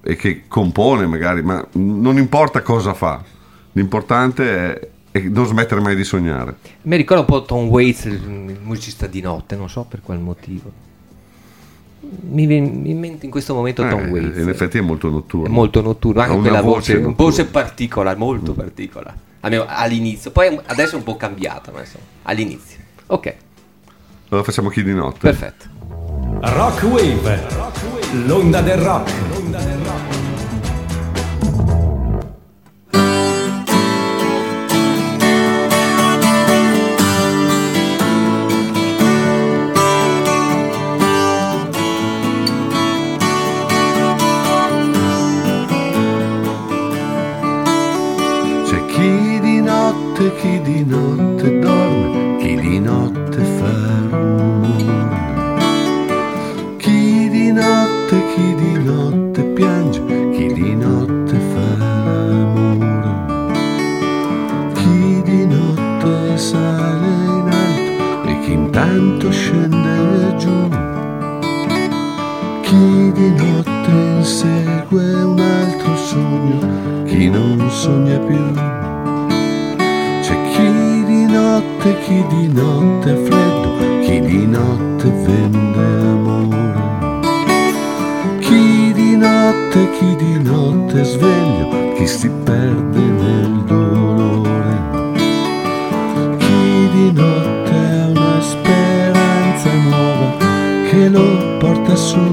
e che compone magari, ma non importa cosa fa, l'importante è non smettere mai di sognare. Mi ricorda un po' Tom Waits, il musicista di notte, non so per qual motivo. Mi viene in mente in questo momento Tom Waits. In effetti è molto notturno. È molto notturno, anche Ha quella una voce particolare, molto particolare. Almeno all'inizio, poi adesso è un po' cambiata, ma insomma, all'inizio. Ok. Allora facciamo Chi di notte. Perfetto. Rock Wave, l'onda del rock. C'è chi di notte dorme, chi di notte fa rumore, chi di notte piange, chi di notte fa l'amore, chi di notte sale in alto e chi intanto scende giù, chi di notte insegue un altro sogno, chi non sogna più. C'è chi di notte è freddo, chi di notte vende amore, chi di notte è sveglio, chi si perde nel dolore, chi di notte ha una speranza nuova che lo porta su,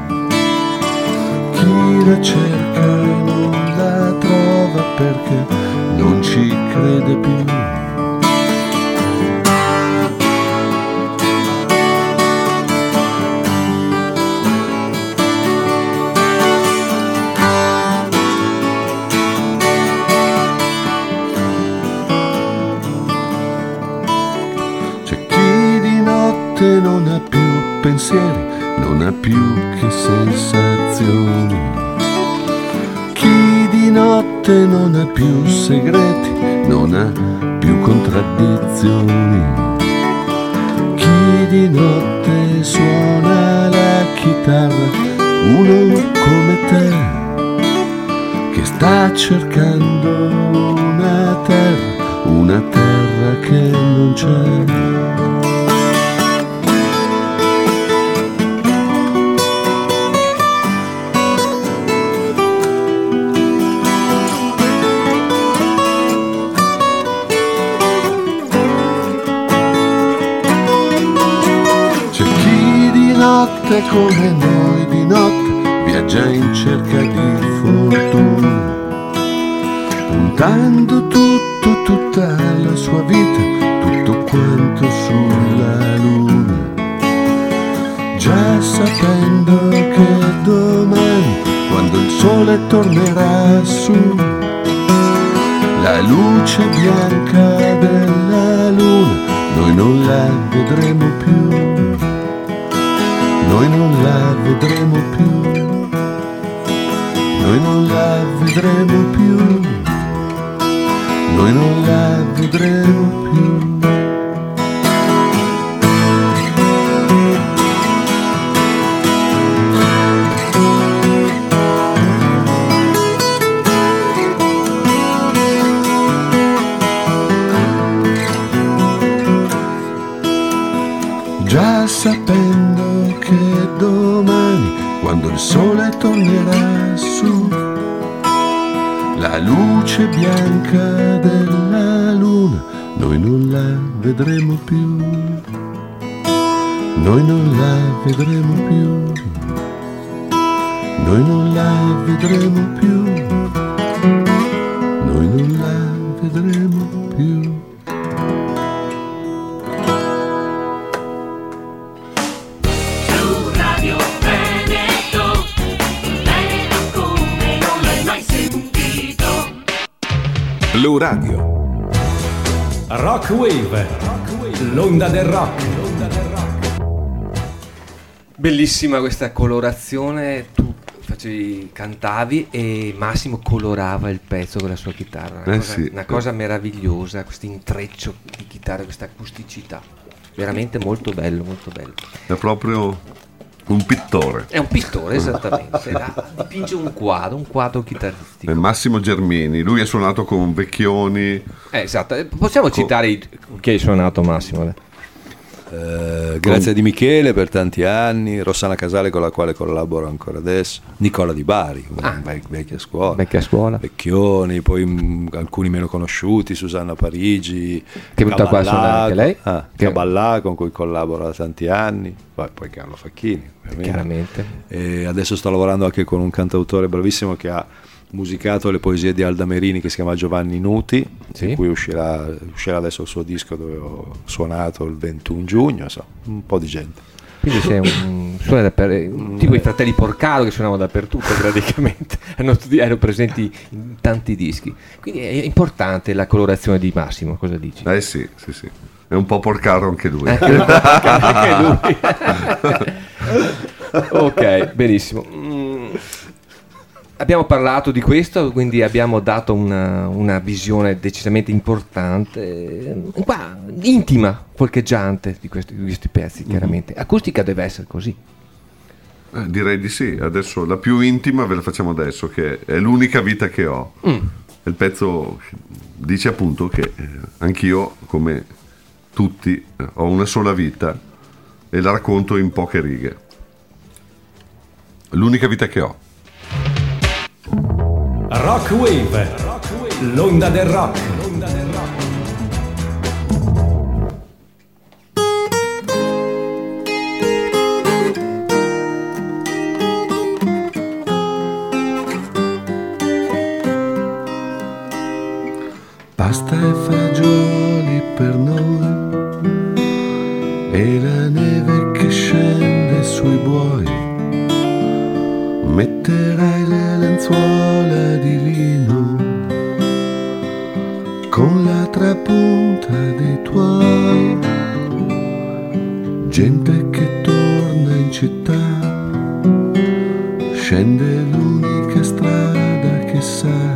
chi la cerca non la trova perché non ci crede più. C'è chi di notte non ha più pensieri, non ha più che sensazioni, chi di notte non ha più segreti, non ha più contraddizioni, chi di notte suona la chitarra, uno come te che sta cercando una terra che non c'è. Come noi di notte viaggia in cerca di fortuna, puntando tutta la sua vita, tutto quanto sulla luna, già sapendo che domani, quando il sole tornerà su, la luce bianca della luna, noi non la vedremo più. Noi non la vedremo più, noi non la vedremo più, noi non la vedremo più. Già sapendo che domani, quando il sole tornerà su, la luce bianca della luna, noi non la vedremo più, noi non la vedremo più, noi non la vedremo più, noi non la vedremo più. Blu Radio. Rock Wave, l'onda del rock. Bellissima questa colorazione, tu cantavi e Massimo colorava il pezzo con la sua chitarra, una cosa meravigliosa, questo intreccio di chitarra, questa acusticità, veramente molto bello, molto bello. È proprio Un pittore. È un pittore, esattamente. Dipinge un quadro chitarristico. Massimo Germini, lui ha suonato con Vecchioni. Esatto, possiamo citare chi hai suonato, Massimo? Grazia Di Michele per tanti anni, Rossana Casale con la quale collaboro ancora adesso, Nicola Di Bari, vecchia scuola, Vecchioni, poi alcuni meno conosciuti, Susanna Parigi, che è venuta qua a suonare anche lei, Caballà con cui collaboro da tanti anni, poi Carlo Facchini chiaramente, e adesso sto lavorando anche con un cantautore bravissimo che ha musicato le poesie di Alda Merini, che si chiama Giovanni Nuti, in cui uscirà adesso il suo disco, dove ho suonato il 21 giugno, insomma, un po' di gente. Quindi sei tipo i fratelli Porcaro che suonavano dappertutto praticamente, erano presenti in tanti dischi, quindi è importante la colorazione di Massimo, cosa dici? Sì, è un po' Porcaro anche lui. Ok, benissimo. Abbiamo parlato di questo, quindi abbiamo dato una visione decisamente importante, intima, folcheggiante di questi pezzi, chiaramente. Acustica deve essere così. Direi di sì. Adesso la più intima ve la facciamo adesso, che è L'unica vita che ho. Il pezzo dice appunto che anch'io, come tutti, ho una sola vita e la racconto in poche righe. L'unica vita che ho. Rock Wave, l'onda del rock. Pasta e fagioli per noi e la neve che scende sui buoi. Metterai le lenzuola di lino con la trapunta dei tuoi. Gente che torna in città, scende l'unica strada che sa.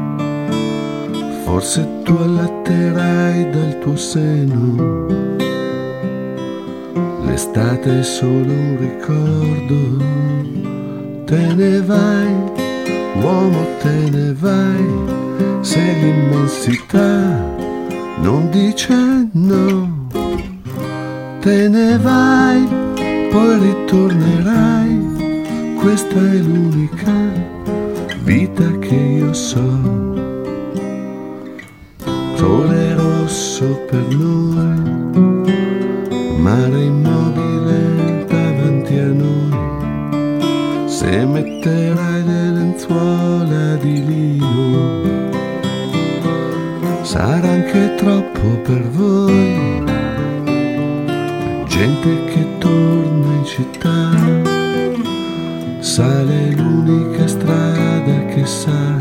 Forse tu allatterai dal tuo seno. L'estate è solo un ricordo. Te ne vai, uomo, te ne vai, se l'immensità non dice no. Te ne vai, poi ritornerai, questa è l'unica vita che io so. Sole rosso per noi, mare immobile davanti a noi. Se metterai le lenzuola di lino, sarà anche troppo per voi. Gente che torna in città, sale l'unica strada che sa.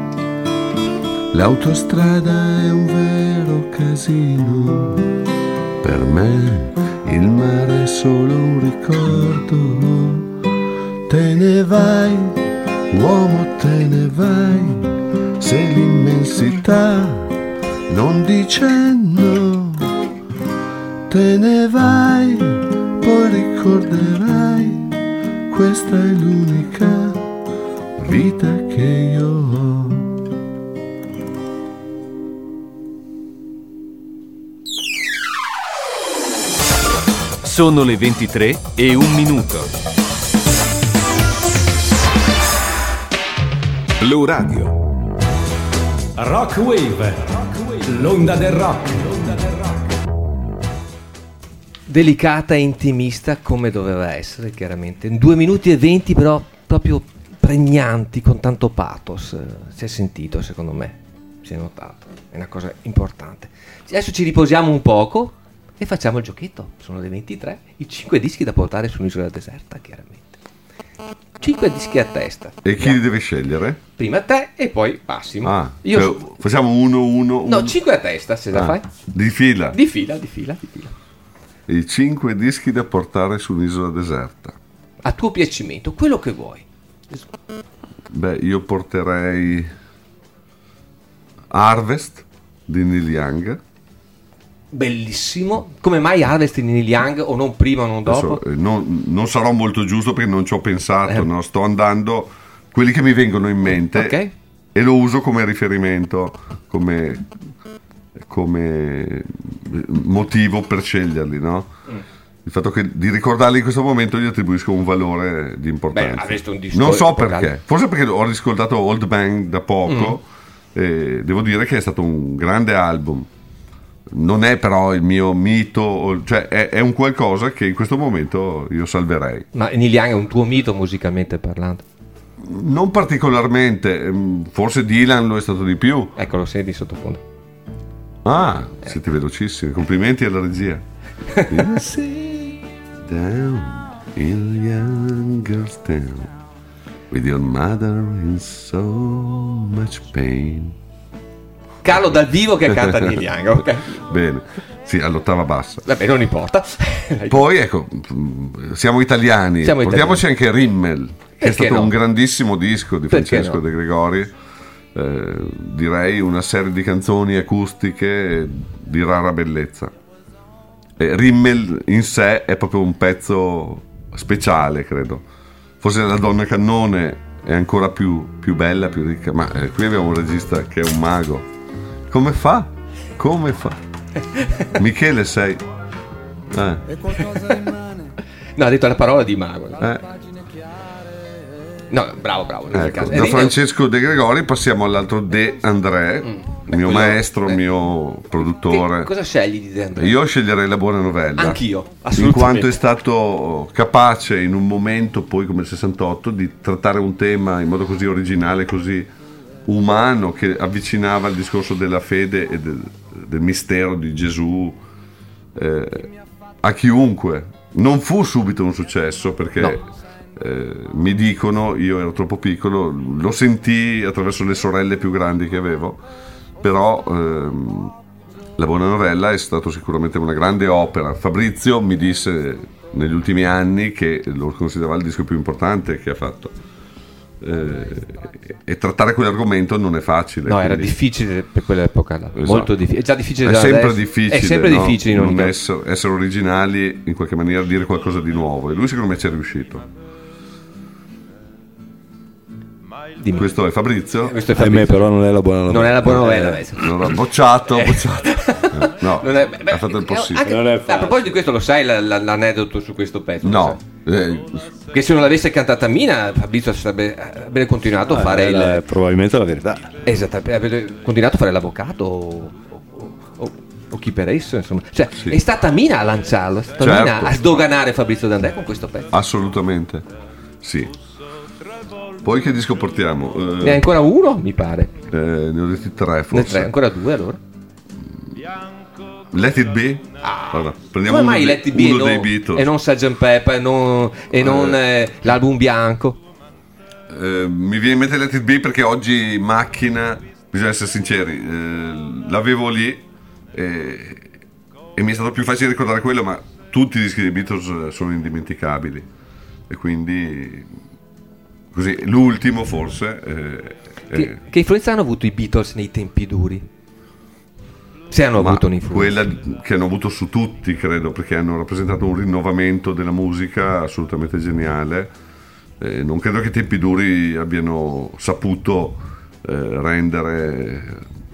L'autostrada è un vero casino, per me il mare è solo un ricordo. Te ne vai, uomo, te ne vai, se l'immensità non dice no. Te ne vai, poi ricorderai, questa è l'unica vita che io ho. Sono le 23:01. Blu Radio. Rock Wave, l'onda del rock. Delicata e intimista come doveva essere, chiaramente. 2 minuti e 20 però proprio pregnanti, con tanto pathos. Si è sentito, secondo me, si è notato. È una cosa importante. Adesso ci riposiamo un poco e facciamo il giochetto. Sono le 23, i 5 dischi da portare su un'isola deserta, chiaramente. 5 dischi a testa. E chi li deve scegliere? Prima te e poi Massimo. Facciamo 1-1. No, 5 a testa, se la fai. Di fila. Di fila. I 5 dischi da portare su un'isola deserta. A tuo piacimento, quello che vuoi. Beh, io porterei Harvest di Neil Young. bellissimo. Come mai Harvesting Neil Young, o non prima o non dopo? Adesso, non sarò molto giusto perché non ci ho pensato, no? Sto andando quelli che mi vengono in mente, okay, e lo uso come riferimento, come motivo per sceglierli, no? Il fatto che di ricordarli in questo momento gli attribuisco un valore di importanza. Non so perché, forse perché ho riscoltato Old Bang da poco, e devo dire che è stato un grande album. Non è però il mio mito, cioè è un qualcosa che in questo momento io salverei. Ma Neil Young è un tuo mito musicalmente parlando? Non particolarmente, forse Dylan lo è stato di più. Ecco, lo senti sottofondo. Ah, siete velocissimi, complimenti alla regia. Down in Younger's Town with your mother in so much pain. Carlo dal vivo che canta Neil Young, ok? Bene, sì, all'ottava bassa. Vabbè, non importa. Poi ecco, siamo italiani, portiamoci anche Rimmel, che è stato un grandissimo disco di Francesco De Gregori. Direi una serie di canzoni acustiche di rara bellezza. Rimmel in sé è proprio un pezzo speciale, credo. Forse La donna cannone è ancora più bella, più ricca, ma qui abbiamo un regista che è un mago. Come fa? Michele sei? No, ha detto la parola di mago. No, bravo. Ecco, da Francesco De Gregori passiamo all'altro De André, mio maestro, mio produttore. Cosa scegli di De André? Io sceglierei La buona novella. Anch'io, assolutamente. In quanto è stato capace in un momento, poi come il 68, di trattare un tema in modo così originale, così umano, che avvicinava il discorso della fede e del mistero di Gesù a chiunque. Non fu subito un successo perché mi dicono, io ero troppo piccolo, lo sentii attraverso le sorelle più grandi che avevo, però La buona novella è stato sicuramente una grande opera. Fabrizio mi disse negli ultimi anni che lo considerava il disco più importante che ha fatto, e trattare quell'argomento non è facile. No, era difficile per quell'epoca là. Esatto. Molto difficile. È già difficile, è sempre adesso. difficile, è sempre difficile non essere originali, in qualche maniera dire qualcosa di nuovo, e lui secondo me ci è riuscito. Dimmi. Questo è Fabrizio. Me però non è La buona novella. Non è La buona novella. Allora, bocciato. No, non è, ha fatto il possibile. Anche, a proposito di questo, lo sai l'aneddoto su questo pezzo? No. Che se non l'avesse cantata Mina, Fabrizio avrebbe continuato a fare probabilmente la verità. Esattamente, avrebbe continuato a fare l'avvocato o chi per esso, insomma. Cioè, sì. È stata Mina a lanciarlo, è stata Mina a sdoganare Fabrizio D'Andrea con questo pezzo. Assolutamente, sì. Poi che disco portiamo? Ne hai ancora uno, mi pare. Ne ho detti 3 forse. Ancora 2 allora. Let It Be? Allora, prendiamo uno dei Beatles. E non Sgt. Pepper e non l'album bianco. Mi viene in mente Let It Be perché oggi in macchina, bisogna essere sinceri, l'avevo lì e mi è stato più facile ricordare quello, ma tutti i dischi dei Beatles sono indimenticabili, e quindi così l'ultimo forse che influenza hanno avuto i Beatles nei tempi duri? Se hanno avuto un'influenza, quella che hanno avuto su tutti, credo, perché hanno rappresentato un rinnovamento della musica assolutamente geniale. Non credo che i tempi duri abbiano saputo rendere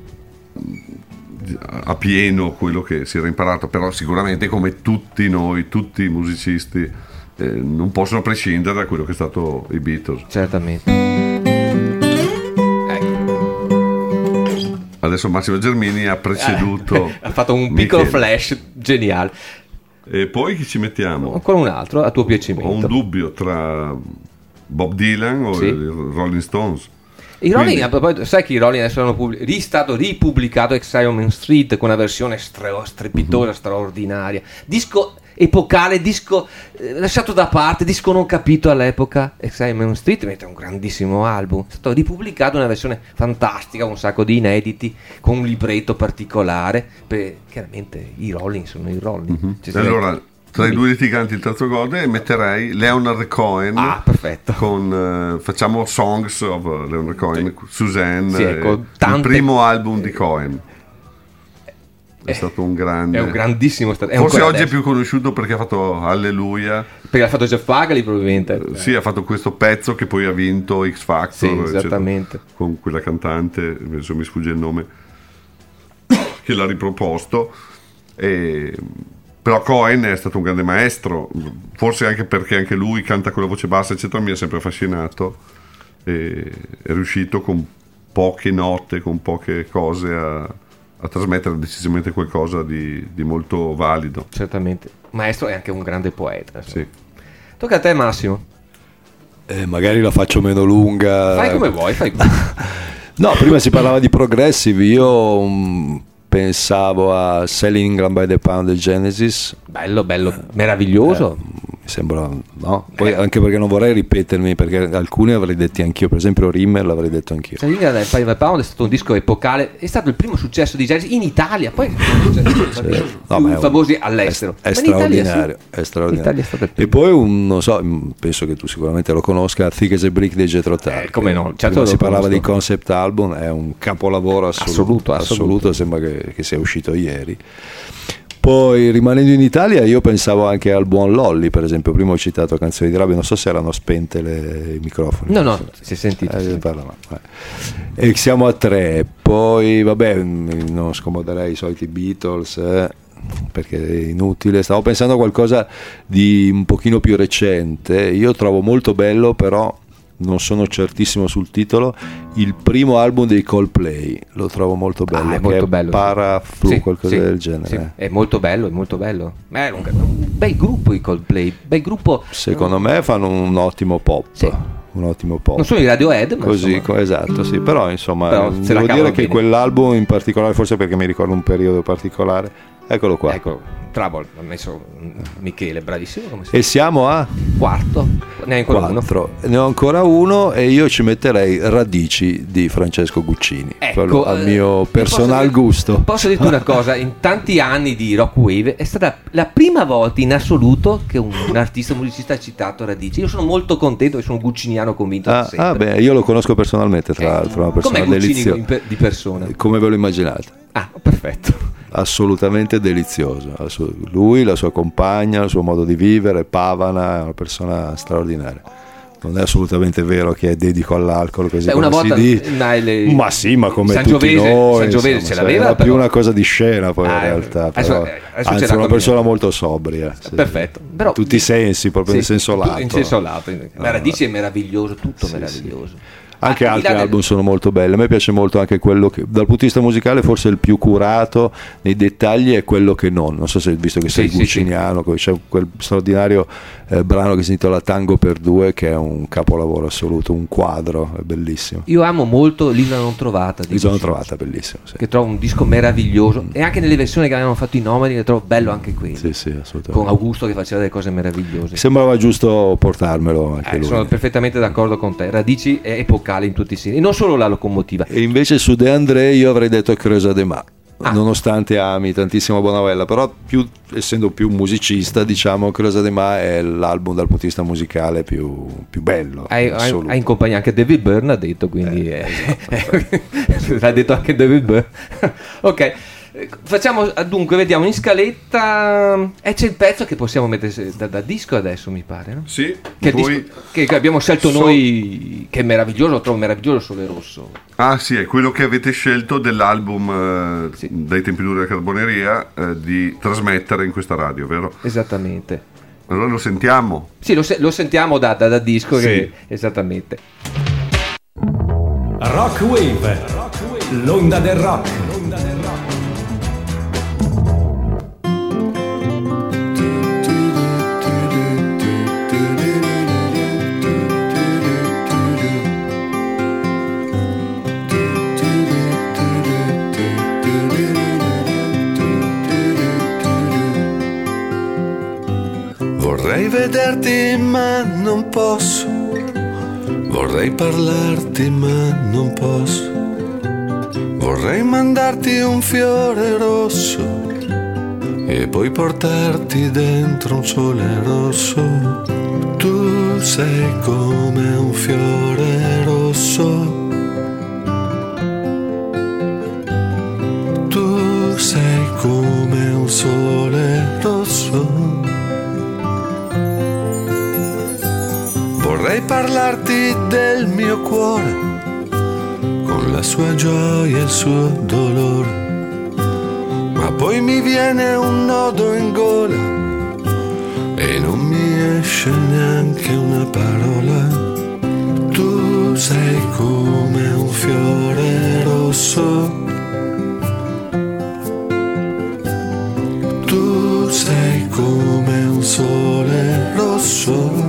a pieno quello che si era imparato, però sicuramente, come tutti noi, tutti i musicisti, non possono prescindere da quello che è stato i Beatles. Certamente. Adesso Massimo Germini ha preceduto ha fatto un piccolo flash geniale. E poi chi ci mettiamo? Ancora un altro a tuo piacimento. Ho un dubbio tra Bob Dylan o i Rolling Stones. I Rolling, sai che i Rolling adesso hanno stato ripubblicato Exile on Main Street con una versione strepitosa, straordinaria, disco epocale, disco lasciato da parte, disco non capito all'epoca. Exile on Main Street è un grandissimo album, è stato ripubblicato una versione fantastica, un sacco di inediti, con un libretto particolare. Chiaramente i Rolling sono i Rolling. Allora, tra i due litiganti il terzo gode metterei Leonard Cohen. Perfetto. Con facciamo Songs of Leonard Cohen, Suzanne, il primo album di Cohen. è stato un grande. È un grandissimo forse oggi è più conosciuto perché ha fatto Alleluia. Perché ha fatto Jeff Buckley probabilmente. Sì, ha fatto questo pezzo che poi ha vinto X Factor. Sì, esattamente. Eccetera, con quella cantante, adesso mi sfugge il nome, che l'ha riproposto. Però Cohen è stato un grande maestro, forse anche perché anche lui canta con la voce bassa, eccetera, mi ha sempre affascinato. E è riuscito con poche note, con poche cose a trasmettere decisamente qualcosa di molto valido. Certamente. Maestro è anche un grande poeta. Sì. Tocca a te, Massimo. Magari la faccio meno lunga. Fai come vuoi, No, prima si parlava di progressive, io pensavo a Selling England by the Pound del Genesis. Bello, meraviglioso. Mi sembra, no? Poi anche perché non vorrei ripetermi, perché alcuni avrei detti anch'io, per esempio Rimmer l'avrei detto anch'io. Selling England by the Pound è stato un disco epocale, è stato il primo successo di Genesis in Italia, poi più famosi all'estero. È straordinario, è straordinario. E poi non so, penso che tu sicuramente lo conosca, Thick as a Brick dei Jethro Tull. Come no? Certo, si parlava di concept album, è un capolavoro assoluto, sembra che sia uscito ieri. Poi rimanendo in Italia io pensavo anche al buon Lolli, per esempio. Prima ho citato Canzoni di rabbia, non so se erano spente i microfoni. No, si è sentito. E siamo a 3. Poi vabbè, non scomoderei i soliti Beatles, perché è inutile. Stavo pensando a qualcosa di un pochino più recente. Io trovo molto bello, però non sono certissimo sul titolo, il primo album dei Coldplay. Lo trovo molto bello, è molto bello, Paraflu, sì, qualcosa del genere. Sì, è molto bello. È un bel gruppo i Coldplay, bel gruppo. Secondo me fanno un ottimo pop. Sì. Un ottimo pop. Non sono i Radiohead, ma così, esatto, sì, però insomma devo dire che quell'album in particolare, forse perché mi ricordo un periodo particolare, eccolo qua. Ecco, Trouble, ha messo Michele, bravissimo. Come e siamo a quarto, ne hai ancora 4. Ne ho ancora uno e io ci metterei Radici di Francesco Guccini, quello al mio personal gusto. Posso dirti una cosa, in tanti anni di Rock Wave è stata la prima volta in assoluto che un artista musicista ha citato Radici. Io sono molto contento e sono gucciniano convinto beh, io lo conosco personalmente, tra l'altro, una persona deliziosa. Com'è di persona? Come ve lo immaginate? Perfetto. Assolutamente delizioso. Lui, la sua compagna, il suo modo di vivere, Pavana, è una persona straordinaria. Non è assolutamente vero che è dedico all'alcol, così una come volta si dice. Ma sì, ma come tutti noi, San Giovese ce l'aveva, era più una cosa di scena poi in realtà, però, anzi è una persona molto sobria. Perfetto. Però, in tutti i sensi, proprio in senso lato. In senso lato. Ma Radici è meraviglioso, tutto meraviglioso. Anche altri album sono molto belli. A me piace molto anche quello che dal punto di vista musicale forse il più curato nei dettagli è quello che non so se visto che sei gucciniano, c'è quel straordinario brano che si intitola Tango per due, che è un capolavoro assoluto, un quadro, è bellissimo. Io amo molto L'isola non trovata, bellissimo, sì. Che trovo un disco meraviglioso, e anche nelle versioni che avevano fatto i Nomadi le trovo bello anche quello. Sì, assolutamente. Con Augusto che faceva delle cose meravigliose. Sembrava giusto portarmelo anche lui. Sono perfettamente d'accordo con te. Radici è epocale in tutti i sensi, e non solo la locomotiva. E invece su De André io avrei detto Creusa de Ma. Nonostante ami tantissimo Bonavella, però essendo più musicista, diciamo, Creusa de Ma è l'album dal punto di vista musicale più bello. Hai in compagnia anche David Byrne, ha detto, quindi l'ha detto anche David Byrne. Ok, facciamo dunque, vediamo in scaletta, c'è il pezzo che possiamo mettere da disco adesso, mi pare, no? Sì, che abbiamo scelto noi, che è meraviglioso, lo trovo meraviglioso, Sole Rosso. Sì, è quello che avete scelto dell'album dai tempi duri della Carboneria di trasmettere in questa radio, vero? Esattamente. Allora lo sentiamo? Sì, lo sentiamo da disco, sì. Esattamente. Rock Wave, l'onda del rock. Vorrei vederti ma non posso, vorrei parlarti ma non posso, vorrei mandarti un fiore rosso e poi portarti dentro un sole rosso. Tu sei come un fiore rosso, tu sei come un sole rosso. Vorrei parlarti del mio cuore, con la sua gioia e il suo dolore, ma poi mi viene un nodo in gola e non mi esce neanche una parola. Tu sei come un fiore rosso, tu sei come un sole rosso.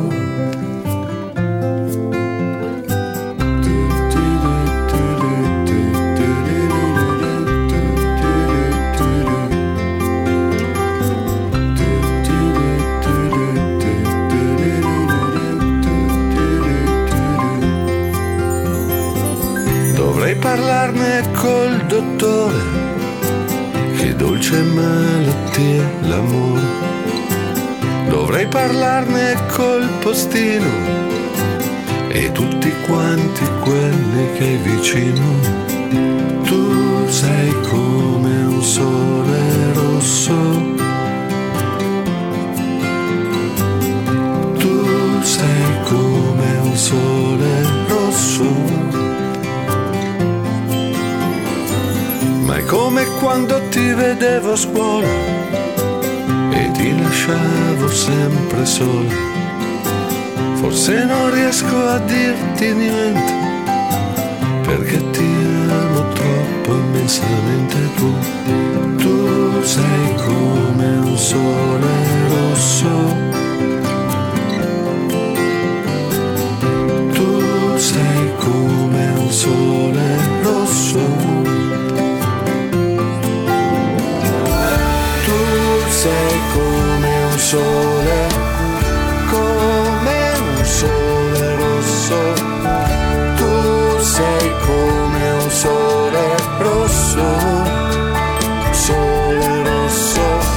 Parlarne col dottore, che dolce malattia l'amore. Dovrei parlarne col postino e tutti quanti quelli che hai vicino. Tu sei come un sole rosso, tu sei come un sole rosso. Ma è come quando ti vedevo a scuola e ti lasciavo sempre sola. Forse non riesco a dirti niente, perché ti amo troppo immensamente tu. Tu sei come un sole rosso, tu sei come un sole rosso. Sei come un sole rosso, tu sei come un sole rosso, sole rosso.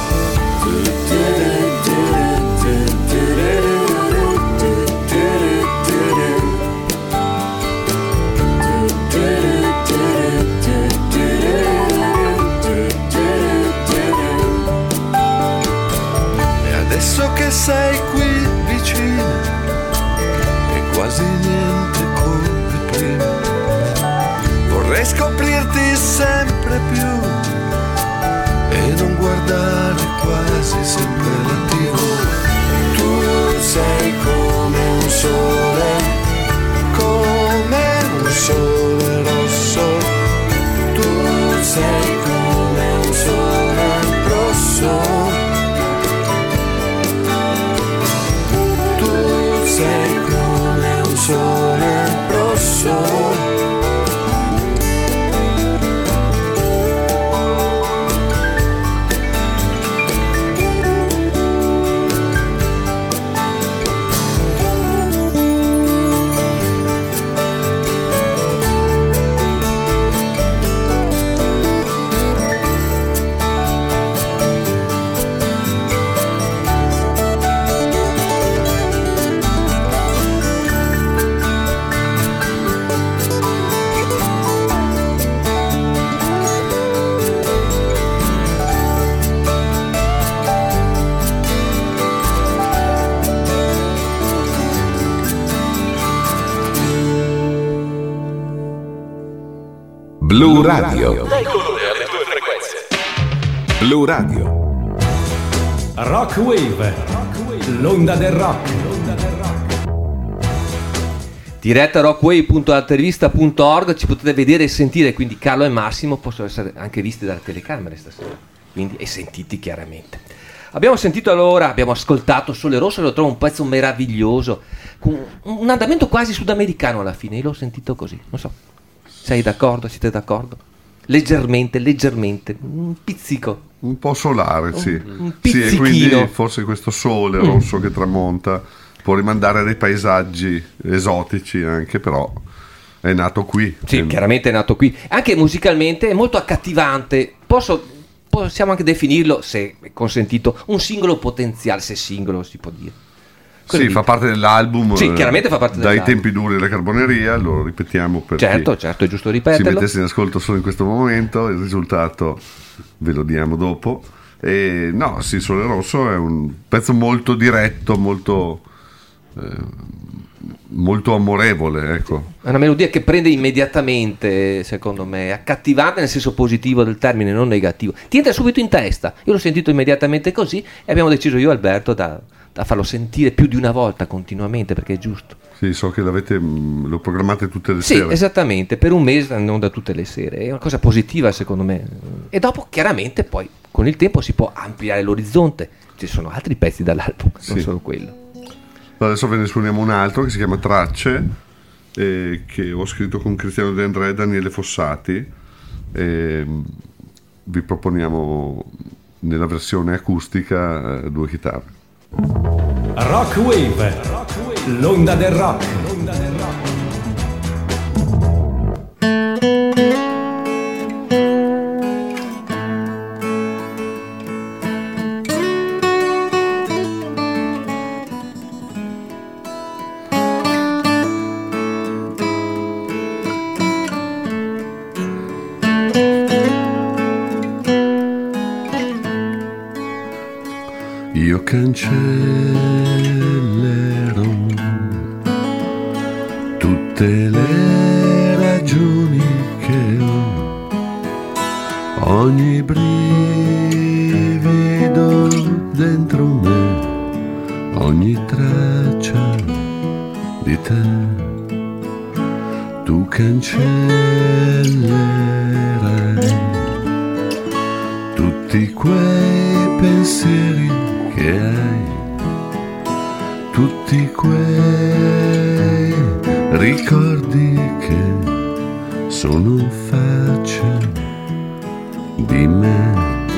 Adesso che sei qui vicino e quasi niente come prima, vorrei scoprirti sempre più e non guardare quasi sempre la TV. Tu sei come un sole rosso, tu sei come un sole rosso. Sei come un sole rosso. Blu Radio. Dai colore alle tue frequenze. Blu Radio. Rock Wave, l'onda del rock. Diretta rockwave.altervista.org, ci potete vedere e sentire, quindi Carlo e Massimo possono essere anche visti dalle telecamere stasera, quindi, e sentiti chiaramente. Abbiamo sentito allora, abbiamo ascoltato Sole Rosso, lo trovo un pezzo meraviglioso, con un andamento quasi sudamericano alla fine, io l'ho sentito così, non so. Sei d'accordo? Siete d'accordo? Leggermente, un pizzico. Un po' solare, sì. Un sì, e quindi pizzichino. forse questo sole rosso che tramonta può rimandare a dei paesaggi esotici anche, però è nato qui. Sì, chiaramente è nato qui. Anche musicalmente è molto accattivante. Possiamo anche definirlo, se è consentito, un singolo potenziale, se singolo si può dire. Sì, fa parte dell'album. Sì, chiaramente fa parte dai dell'album. tempi duri della Carboneria, lo ripetiamo per certo, è giusto si ripeterlo. mettesse in ascolto solo in questo momento. Il risultato ve lo diamo dopo. E no, sì, Sole Rosso è un pezzo molto diretto, molto amorevole, ecco. È una melodia che prende immediatamente, secondo me, accattivante nel senso positivo del termine, non negativo. Ti entra subito in testa. Io l'ho sentito immediatamente così e abbiamo deciso io e Alberto da farlo sentire più di una volta continuamente, perché è giusto. Sì, so che lo programmate tutte le sì, sere. Sì, esattamente, per un mese, non da tutte le sere. È una cosa positiva, secondo me. E dopo, chiaramente, poi con il tempo si può ampliare l'orizzonte. Ci sono altri pezzi dall'album, non solo quello. Adesso ve ne suoniamo un altro che si chiama Tracce, che ho scritto con Cristiano De André e Daniele Fossati. Vi proponiamo nella versione acustica 2 chitarre. Rock Wave, l'onda del rock. Io cancellerò tutte le ragioni che ho, ogni brivido dentro me, ogni traccia di te. Tu cancellerai tutti quei pensieri che hai, tutti quei ricordi che sono facce di me,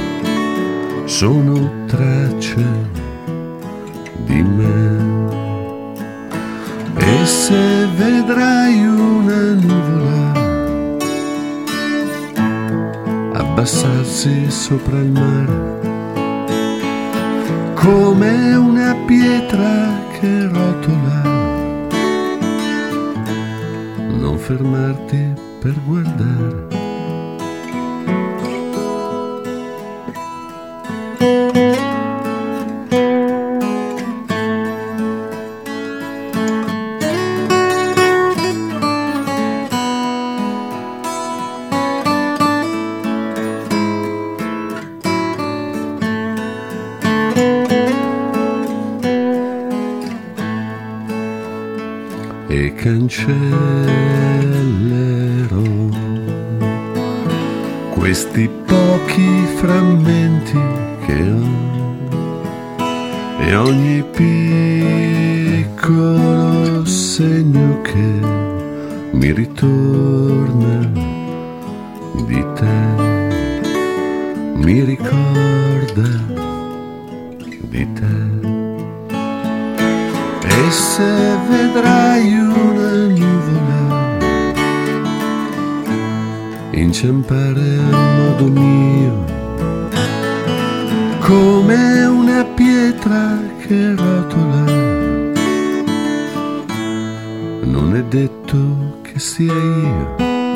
sono tracce di me. E se vedrai una nuvola abbassarsi sopra il mare, come una pietra che rotola, non fermarti per guardare. E cancellerò questi pochi frammenti che ho, e ogni piccolo segno che mi ritorna di te, mi ricorda di te. E se vedrai una nuvola inciampare a modo mio, come una pietra che rotola, non è detto che sia io.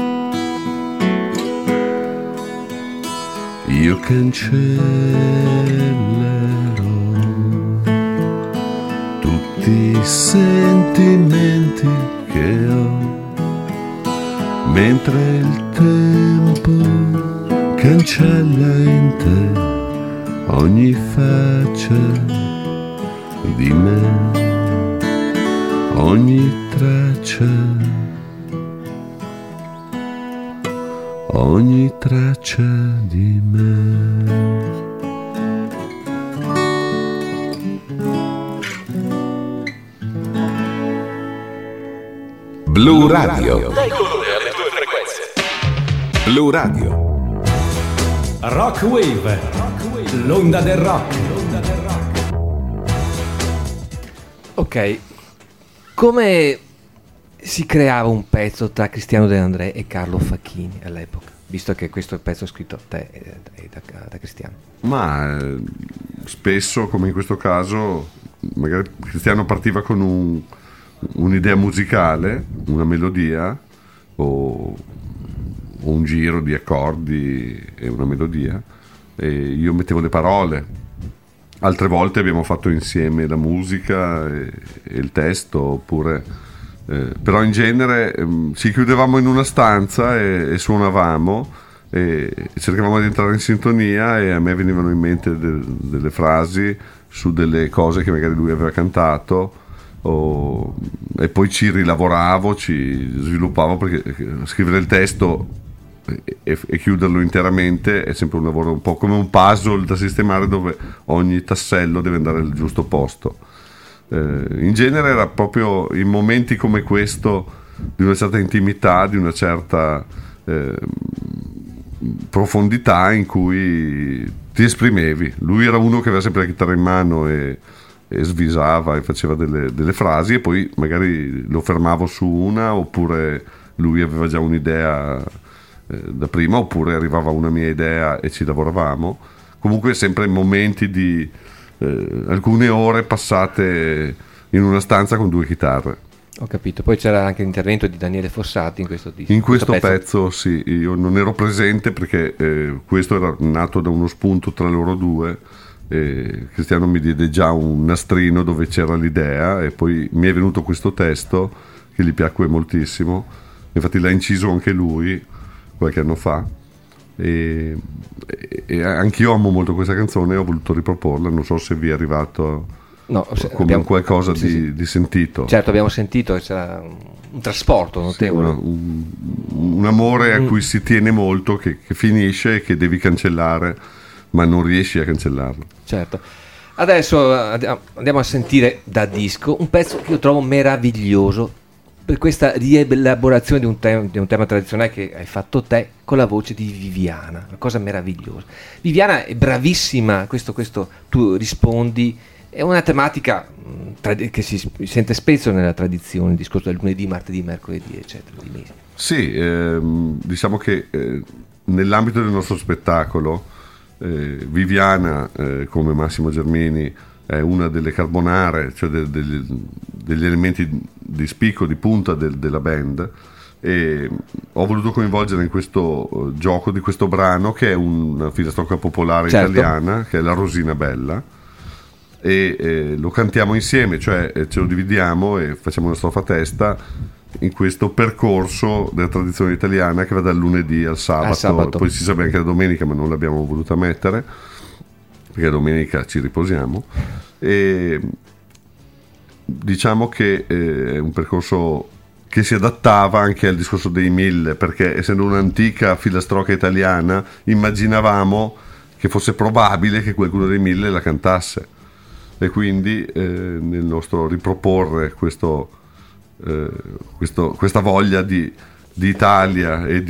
Io cancellerò i sentimenti che ho, mentre il tempo cancella in te ogni faccia di me, ogni traccia, ogni traccia di me. Blu Radio. Dai colore alle tue frequenze. Blu Radio. Rock Wave, l'onda del rock. Ok, come si creava un pezzo tra Cristiano De André e Carlo Facchini all'epoca? Visto che questo è il pezzo scritto a te e da Cristiano. Ma spesso, come in questo caso, magari Cristiano partiva con un'idea musicale, una melodia o un giro di accordi e una melodia, e io mettevo le parole. Altre volte abbiamo fatto insieme la musica e il testo, oppure però in genere ci chiudevamo in una stanza e suonavamo e cercavamo di entrare in sintonia, e a me venivano in mente delle frasi su delle cose che magari lui aveva cantato, e poi ci rilavoravo, ci sviluppavo, perché scrivere il testo e chiuderlo interamente è sempre un lavoro un po' come un puzzle da sistemare, dove ogni tassello deve andare al giusto posto. In genere era proprio in momenti come questo, di una certa intimità, di una certa profondità, in cui ti esprimevi. Lui era uno che aveva sempre la chitarra in mano e svisava e faceva delle frasi, e poi magari lo fermavo su una, oppure lui aveva già un'idea da prima, oppure arrivava una mia idea e ci lavoravamo. Comunque sempre in momenti di alcune ore passate in una stanza con 2 chitarre. Ho capito. Poi c'era anche l'intervento di Daniele Fossati in questo disco. In questo pezzo sì, io non ero presente perché questo era nato da uno spunto tra loro due. Cristiano mi diede già un nastrino dove c'era l'idea, e poi mi è venuto questo testo che gli piacque moltissimo. Infatti l'ha inciso anche lui qualche anno fa, e anch'io amo molto questa canzone e ho voluto riproporla. Non so se vi è arrivato come qualcosa di sentito. Certo, abbiamo sentito che c'era un trasporto notevole, un amore a cui si tiene molto, che finisce e che devi cancellare, ma non riesci a cancellarlo. Certo. Adesso andiamo a sentire da disco un pezzo che io trovo meraviglioso, per questa rielaborazione di un tema tradizionale che hai fatto te, con la voce di Viviana. Una cosa meravigliosa. Viviana è bravissima, questo tu rispondi, è una tematica che si sente spesso nella tradizione, il discorso del lunedì, martedì, mercoledì, eccetera, di mesi. Sì, diciamo che nell'ambito del nostro spettacolo Viviana, come Massimo Germini, è una delle carbonare, cioè degli elementi di spicco, di punta della band, e ho voluto coinvolgere in questo gioco di questo brano, che è una filastrocca popolare italiana, che è La Rosina Bella, e lo cantiamo insieme, cioè ce lo dividiamo e facciamo una strofa a testa in questo percorso della tradizione italiana che va dal lunedì al sabato. Poi si sa anche la domenica, ma non l'abbiamo voluta mettere perché domenica ci riposiamo, e diciamo che è un percorso che si adattava anche al discorso dei 1000, perché essendo un'antica filastrocca italiana immaginavamo che fosse probabile che qualcuno dei 1000 la cantasse, e quindi nel nostro riproporre questa voglia di Italia e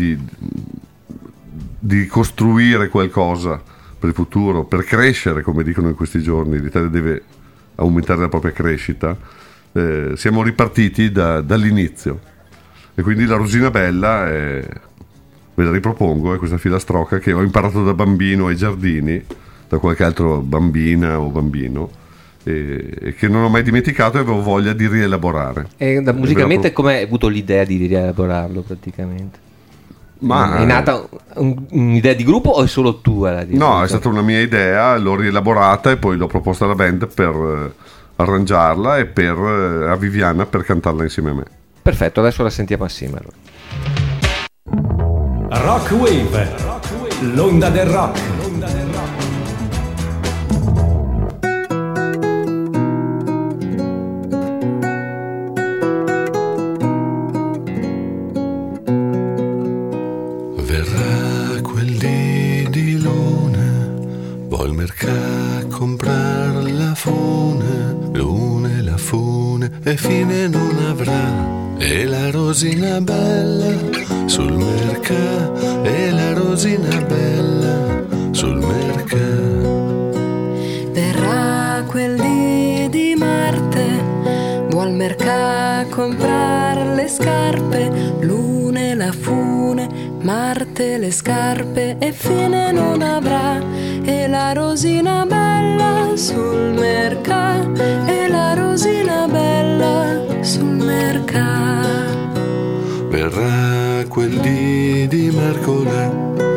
di costruire qualcosa per il futuro, per crescere, come dicono in questi giorni, l'Italia deve aumentare la propria crescita, siamo ripartiti dall'inizio, e quindi La Rosina Bella ve la ripropongo, è questa filastrocca che ho imparato da bambino ai giardini, da qualche altro bambina o bambino, e che non ho mai dimenticato e avevo voglia di rielaborare. E musicamente come hai avuto l'idea di rielaborarlo praticamente? Ma è nata un'idea di gruppo o è solo tua? No, è stata una mia idea, l'ho rielaborata e poi l'ho proposta alla band per arrangiarla e a Viviana per cantarla insieme a me. Perfetto, adesso la sentiamo assieme allora. Rock Wave, l'onda del rock. Verrà quel dì di luna, vuol mercà comprar la fune, lune la fune e fine non avrà. E la rosina bella sul mercà, e la rosina bella sul mercà. Verrà quel dì di Marte, vuol mercà comprar le scarpe, lune la fune, Marte le scarpe e fine non avrà. E la rosina bella sul mercà, e la rosina bella sul mercà. Verrà quel dì di Mercoledì, vuol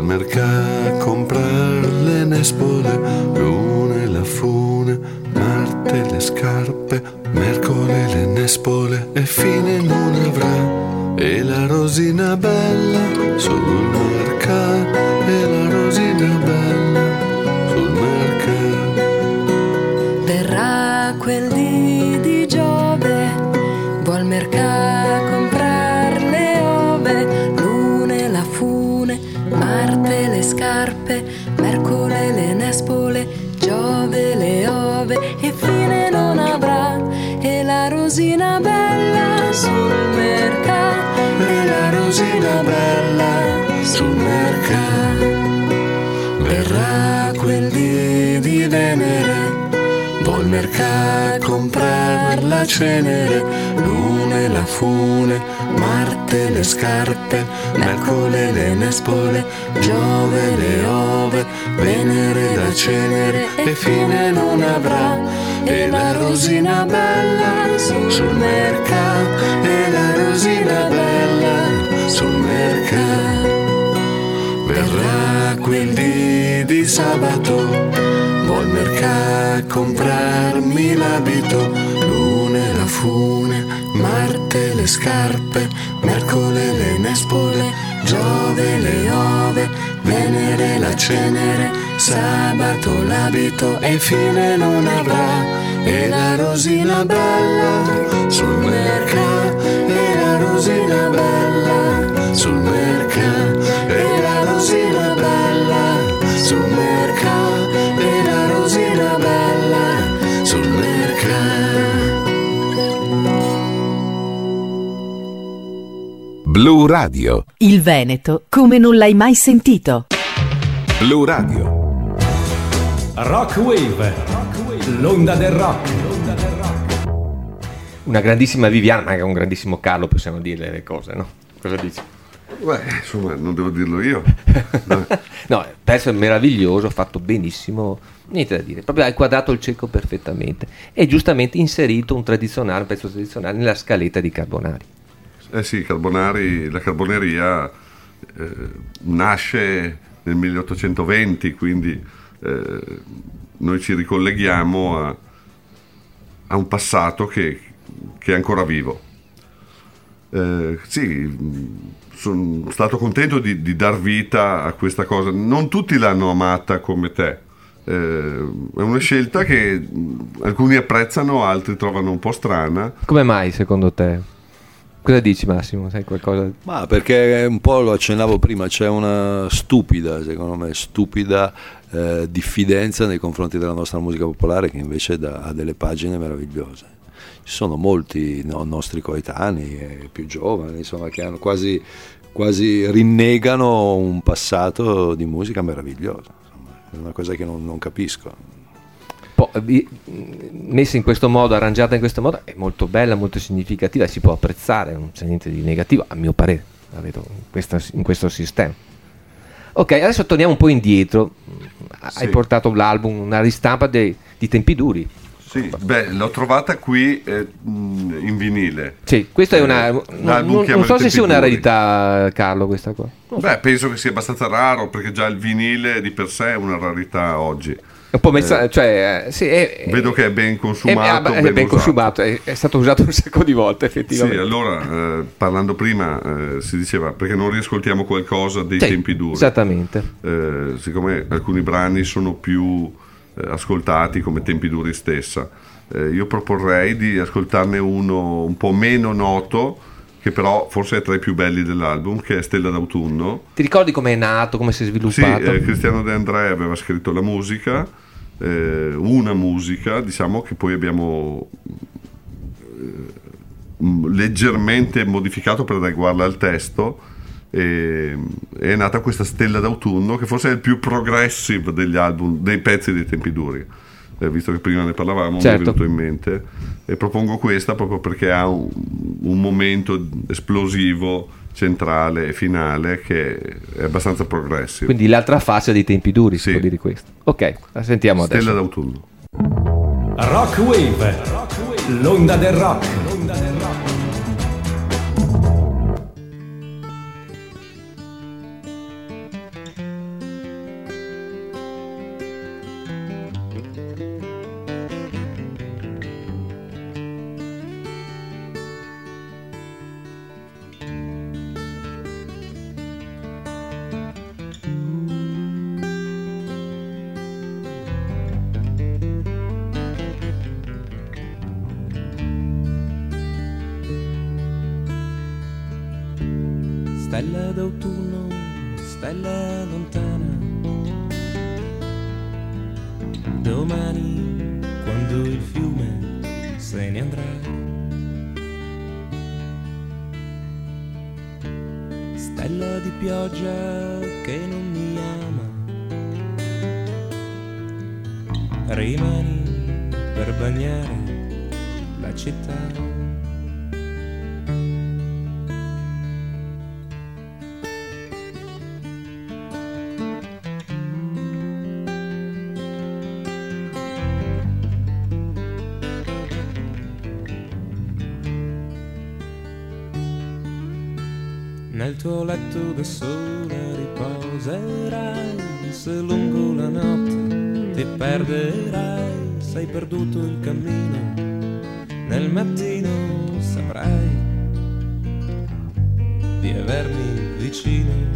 al mercato a comprar le nespole, lune la fune, Marte le scarpe, Mercole le nespole e fine non avrà. E la rosina bella sul mercato, e la rosina bella sul mercato. Verrà quel dì di Giove, vuol mercato comprar le ove, lune la fune, Marte le scarpe, Mercole le nespole, Giove le ove e fine non avrà. E la rosina bella sul mercato, e la rosina bella sul mercato. Verrà quel dì di Venere, vuol mercato comprar la cenere, lune la fune, Marte le scarpe, Mercole le nespole, Giove le ove, Venere la cenere e fine non avrà. E la rosina bella sul mercato, e la rosina bella sul mercato. Verrà quel dì di sabato, vuol mercato comprarmi l'abito, lune la fune, Marte le scarpe, Mercole le nespole, Giove le ove, Venere la cenere, sabato l'abito e fine non avrà. E la rosina bella sul mercato, e la rosina bella sul mercato, e la rosina bella sul mercato, e la rosina bella sul mercato. Blu Radio. Il Veneto come non l'hai mai sentito. Blu Radio. Rock Wave, l'onda del rock. Una grandissima Viviana, ma anche un grandissimo Carlo, possiamo dire le cose, no? Cosa dici? Beh, insomma, non devo dirlo io. No, il pezzo è meraviglioso, fatto benissimo, niente da dire, proprio hai quadrato il cieco perfettamente e giustamente inserito un pezzo tradizionale nella scaletta di Carbonari. Eh sì, la carboneria nasce nel 1820, quindi noi ci ricolleghiamo a un passato che è ancora vivo. Sì, sono stato contento di dar vita a questa cosa. Non tutti l'hanno amata come te. È una scelta che alcuni apprezzano, altri trovano un po' strana. Come mai secondo te? Cosa dici Massimo? Sai qualcosa? Ma perché un po' lo accennavo prima, c'è una secondo me stupida diffidenza nei confronti della nostra musica popolare, che invece ha delle pagine meravigliose. Ci sono molti nostri coetanei più giovani, insomma, che hanno quasi rinnegano un passato di musica meraviglioso. Insomma, è una cosa che non capisco. Messa in questo modo, arrangiata in questo modo, è molto bella, molto significativa, si può apprezzare, non c'è niente di negativo, a mio parere, la vedo in questo sistema. Ok, adesso torniamo un po' indietro. Hai portato l'album, una ristampa di Tempi Duri. Sì, beh, l'ho trovata qui in vinile. Sì, questa è una. Non so se sia una rarità, Carlo, questa qua. Beh, penso che sia abbastanza raro, perché già il vinile di per sé è una rarità oggi. Un po' messa, vedo che è ben consumato. È ben consumato, è stato usato un sacco di volte, effettivamente. Sì, allora, parlando prima, si diceva perché non riascoltiamo qualcosa dei Tempi Duri. Esattamente. Siccome alcuni brani sono più ascoltati, come Tempi Duri stessa, io proporrei di ascoltarne uno un po' meno noto, che però forse è tra i più belli dell'album, che è Stella d'autunno. Ti ricordi come è nato, come si è sviluppato? Sì, Cristiano De André aveva scritto la musica, una musica, diciamo, che poi abbiamo leggermente modificato per adeguarla al testo, e è nata questa Stella d'autunno, che forse è il più progressive degli album, dei pezzi dei Tempi Duri. Visto che prima ne parlavamo, mi è venuto in mente, e propongo questa proprio perché ha un momento esplosivo, centrale e finale, che è abbastanza progressivo. Quindi l'altra faccia dei Tempi Duri, si può dire questo. Ok, la sentiamo adesso. Stella d'autunno. Rock Wave, l'onda del rock. Stella d'autunno, stella lontana, domani quando il fiume se ne andrà, stella di pioggia che non mi ama, rimani per bagnare la città. Nel tuo letto da sola riposerai, se lungo la notte ti perderai, sei perduto il cammino, nel mattino saprai di avermi vicino.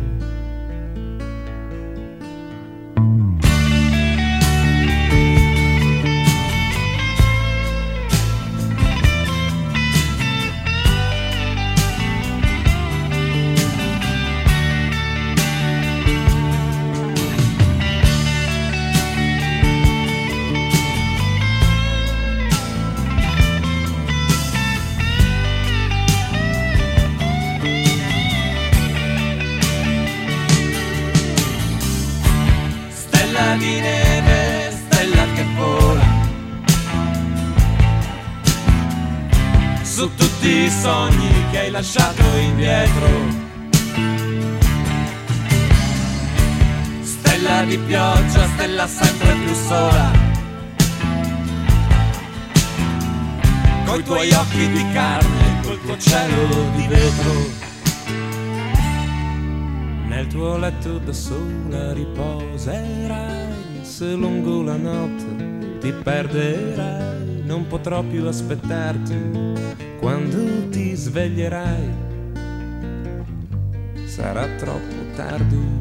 Di neve, stella che vola su tutti i sogni che hai lasciato indietro, stella di pioggia, stella sempre più sola, coi tuoi occhi di carne, col tuo cielo di vetro. Nel tuo letto da sola riposerai, se lungo la notte ti perderai, non potrò più aspettarti quando ti sveglierai, sarà troppo tardi.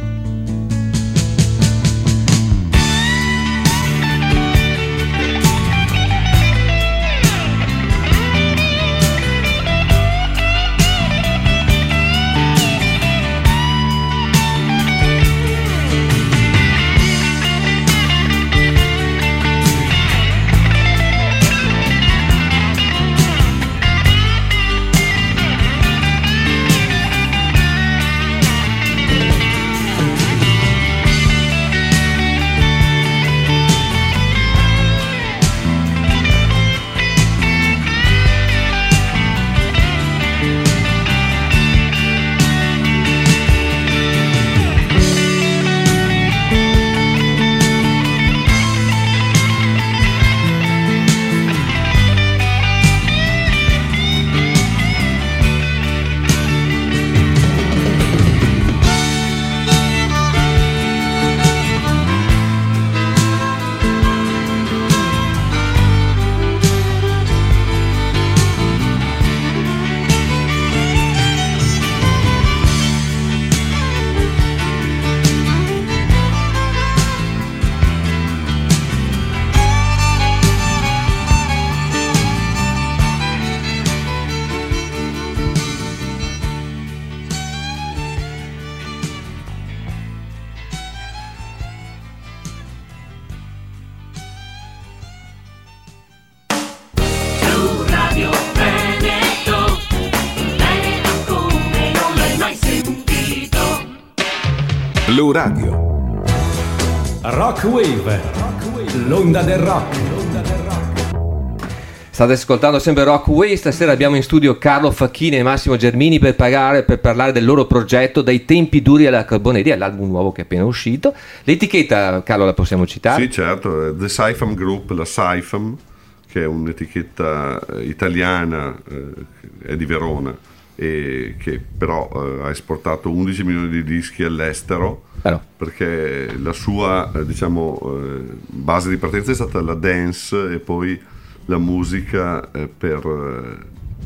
Blu Radio. Rock Wave, l'onda del rock. State ascoltando sempre Rock Wave. Stasera abbiamo in studio Carlo Facchini e Massimo Germini per parlare del loro progetto Dai tempi duri alla carboneria, l'album nuovo che è appena uscito. L'etichetta, Carlo, la possiamo citare? Sì, certo, The Saifam Group, la Saifam, che è un'etichetta italiana, è di Verona, e che però ha esportato 11 milioni di dischi all'estero, perché la sua base di partenza è stata la dance e poi la musica per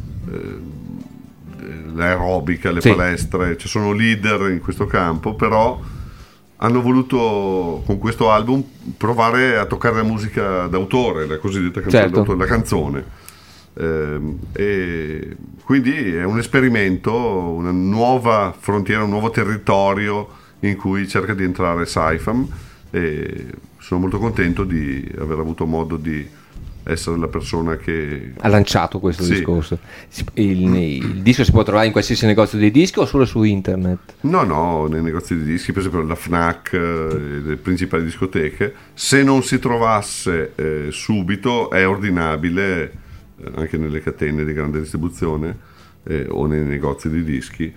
l'aerobica, le palestre, cioè sono leader in questo campo, però hanno voluto con questo album provare a toccare la musica d'autore, la cosiddetta canzone d'autore, la canzone. E quindi è un esperimento, una nuova frontiera, un nuovo territorio in cui cerca di entrare Saifam, e sono molto contento di aver avuto modo di essere la persona che ha lanciato questo discorso. Il disco si può trovare in qualsiasi negozio di dischi o solo su internet? No, nei negozi di dischi, per esempio la FNAC, le principali discoteche. Se non si trovasse subito, è ordinabile anche nelle catene di grande distribuzione o nei negozi di dischi.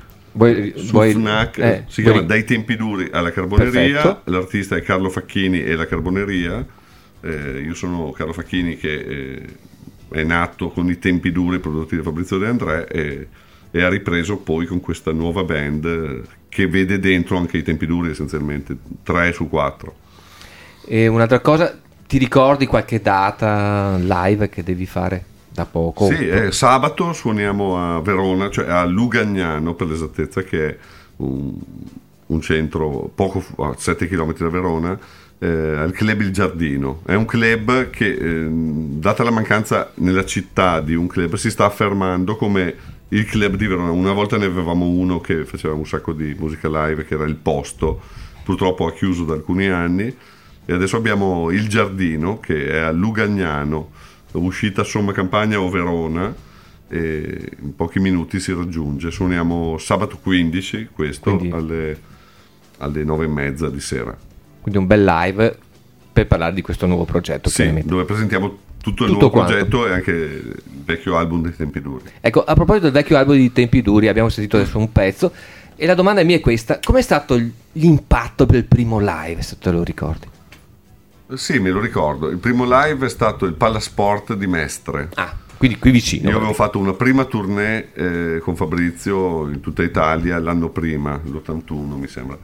FNAC si chiama Dai tempi duri alla Carboneria. Perfetto. L'artista è Carlo Facchini e la Carboneria. Io sono Carlo Facchini, che è nato con i tempi duri prodotti da Fabrizio De André e ha ripreso poi con questa nuova band che vede dentro anche i tempi duri, essenzialmente 3 su 4. E un'altra cosa, ti ricordi qualche data live che devi fare da poco? Sì, sabato suoniamo a Verona, cioè a Lugagnano per l'esattezza, che è un centro a 7 km da Verona, al club Il Giardino. È un club che, data la mancanza nella città di un club, si sta affermando come il club di Verona. Una volta ne avevamo uno che faceva un sacco di musica live, che era Il Posto, purtroppo ha chiuso da alcuni anni, e adesso abbiamo Il Giardino, che è a Lugagnano, uscita Somma Campagna o Verona, e in pochi minuti si raggiunge. Suoniamo sabato 15, alle 9:30 di sera. Quindi un bel live per parlare di questo nuovo progetto. Sì, dove presentiamo tutto il nuovo progetto e anche il vecchio album dei Tempi Duri. Ecco, a proposito del vecchio album dei Tempi Duri, abbiamo sentito adesso un pezzo, e la domanda mia è questa: com'è stato l'impatto del primo live, se te lo ricordi? Sì, me lo ricordo. Il primo live è stato il Palasport di Mestre. Quindi qui vicino. Io avevo fatto una prima tournée con Fabrizio in tutta Italia l'anno prima, l'81 mi sembra,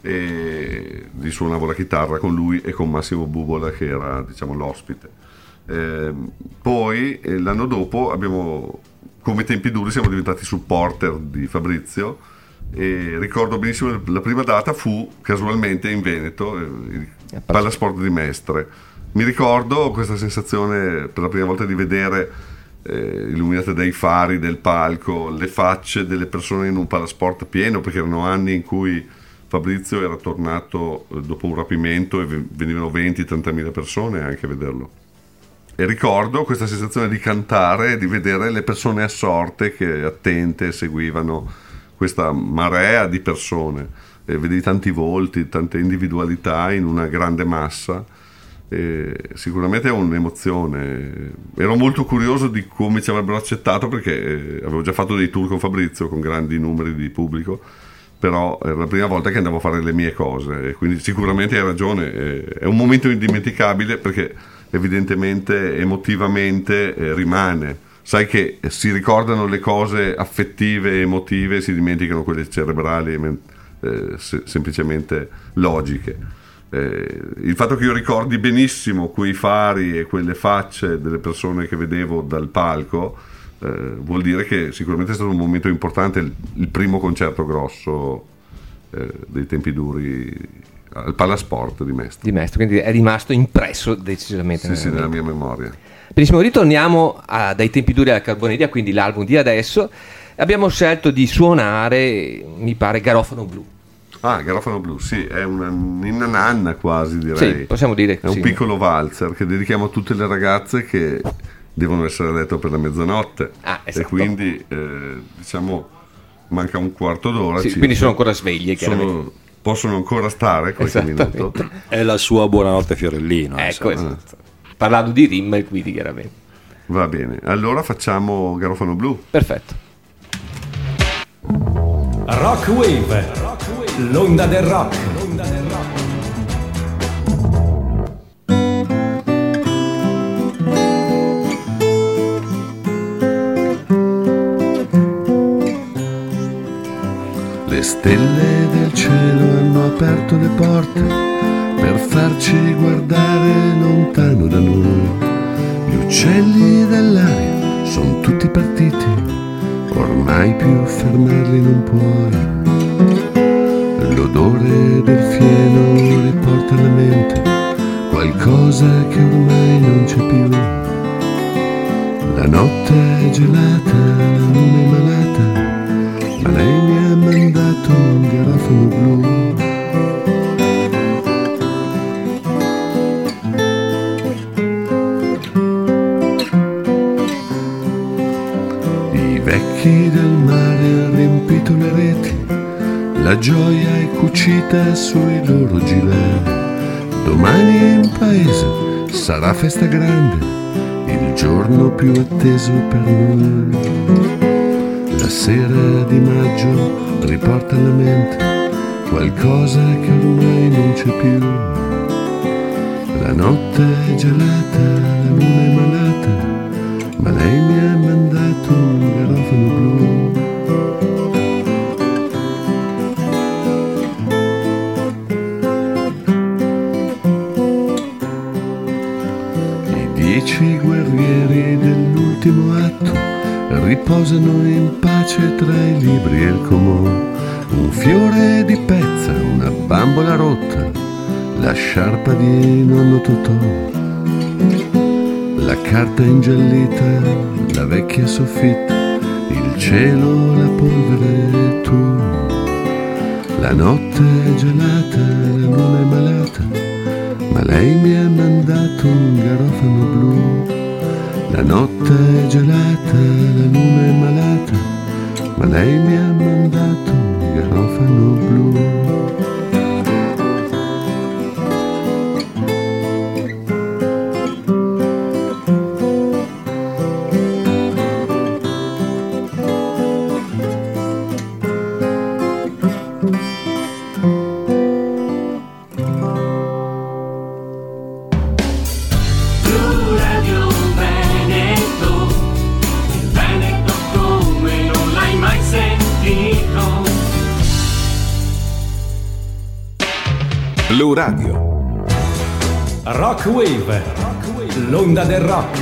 e gli suonavo la chitarra con lui e con Massimo Bubola, che era, diciamo, l'ospite. Poi l'anno dopo come Tempi Duri, siamo diventati supporter di Fabrizio, e ricordo benissimo la prima data fu casualmente in Veneto, il Palasport di Mestre. Mi ricordo questa sensazione per la prima volta di vedere illuminate dai fari del palco le facce delle persone in un Palasport pieno, perché erano anni in cui Fabrizio era tornato dopo un rapimento e venivano 20-30 mila persone anche a vederlo. E ricordo questa sensazione di cantare e di vedere le persone assorte che attente seguivano questa marea di persone, e vedevi tanti volti, tante individualità in una grande massa. Sicuramente è un'emozione. Ero molto curioso di come ci avrebbero accettato, perché avevo già fatto dei tour con Fabrizio con grandi numeri di pubblico, però era la prima volta che andavo a fare le mie cose, e quindi sicuramente hai ragione, è un momento indimenticabile, perché evidentemente emotivamente rimane. Sai che si ricordano le cose affettive e emotive, si dimenticano quelle cerebrali semplicemente logiche. Il fatto che io ricordi benissimo quei fari e quelle facce delle persone che vedevo dal palco vuol dire che sicuramente è stato un momento importante, il primo concerto grosso dei Tempi Duri al Palasport di Mestre. Quindi è rimasto impresso decisamente sì, nella mia memoria. Benissimo, ritorniamo Dai Tempi Duri alla Carboneria, quindi l'album di adesso. Abbiamo scelto di suonare, mi pare, Garofano Blu. Garofano Blu, sì, è una ninna nanna quasi, direi. Sì, possiamo dire è un piccolo valzer che dedichiamo a tutte le ragazze che devono essere a letto per la mezzanotte. Esatto. E quindi diciamo manca un quarto d'ora. Sì, quindi sono ancora sveglie, chiaramente. Possono ancora stare qualche minuto. È la sua Buonanotte Fiorellino. Ecco, esatto. Parlando di Rimmel, quindi chiaramente. Va bene, allora facciamo Garofano Blu. Perfetto. Rock Wave, l'onda del rock. Le stelle del cielo hanno aperto le porte per farci guardare lontano da noi. Gli uccelli dell'aria sono tutti partiti, ormai più fermarli non puoi. L'odore del fieno riporta alla mente qualcosa che ormai non c'è più. La notte è gelata, la luna è malata, ma lei mi ha mandato un garofano blu. I vecchi del mare hanno riempito le reti, la gioia è cucita sui loro gilet. Domani in paese sarà festa grande, il giorno più atteso per noi. La sera di maggio riporta alla mente qualcosa che ormai non c'è più. La notte è gelata, la luna è malata, ma lei mi ha mandato un garofano blu. I 10 guerrieri dell'ultimo atto riposano in pace tra i libri e il comò. Un fiore di pezza, una bambola rotta, la sciarpa di nonno Totò, la carta ingiallita, la vecchia soffitta, il cielo, la polvere e tu. La notte è gelata, la luna è malata, ma lei mi ha mandato un garofano blu. La notte è gelata, la luna è malata, ma lei mi ha mandato un garofano blu. Blu Radio. Rock Wave, l'onda del rock.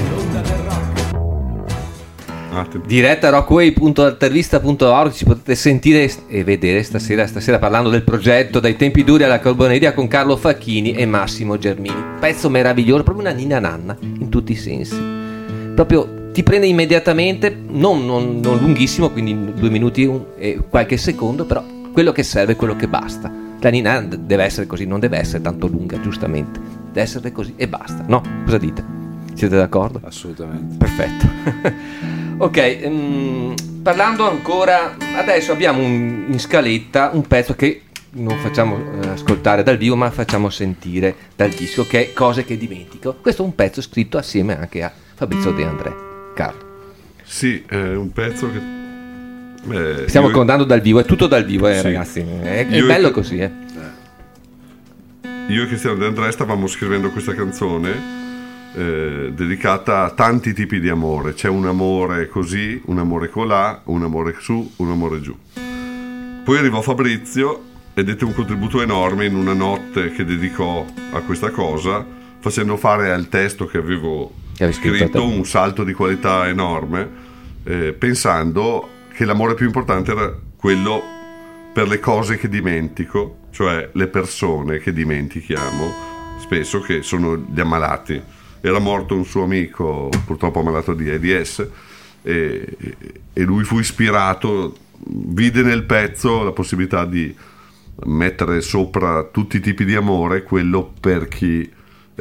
Diretta rockwave.altervista.org, ci potete sentire e vedere stasera parlando del progetto Dai tempi duri alla carboneria con Carlo Facchini e Massimo Germini. Pezzo meraviglioso, proprio una ninna nanna in tutti i sensi. Proprio ti prende immediatamente, non lunghissimo, quindi 2 minuti e qualche secondo, però quello che serve è quello che basta. La ninna deve essere così, non deve essere tanto lunga, giustamente. Deve essere così e basta, no? Cosa dite? Siete d'accordo? Assolutamente. Perfetto. Ok, parlando ancora, adesso abbiamo in scaletta un pezzo che non facciamo ascoltare dal vivo, ma facciamo sentire dal disco, che è Cose che dimentico. Questo è un pezzo scritto assieme anche a Fabrizio De André. Carlo. Sì, è un pezzo che... stiamo contando dal vivo, è tutto dal vivo, sì. Ragazzi, è bello così. Io e Cristiano De André stavamo scrivendo questa canzone dedicata a tanti tipi di amore. C'è un amore così, un amore colà, un amore su, un amore giù. Poi arrivò Fabrizio e dette un contributo enorme in una notte che dedicò a questa cosa, facendo fare al testo che avevo scritto un salto di qualità enorme, pensando che l'amore più importante era quello per le cose che dimentico, cioè le persone che dimentichiamo spesso, che sono gli ammalati. Era morto un suo amico, purtroppo ammalato di AIDS, e lui fu ispirato, vide nel pezzo la possibilità di mettere sopra tutti i tipi di amore quello per chi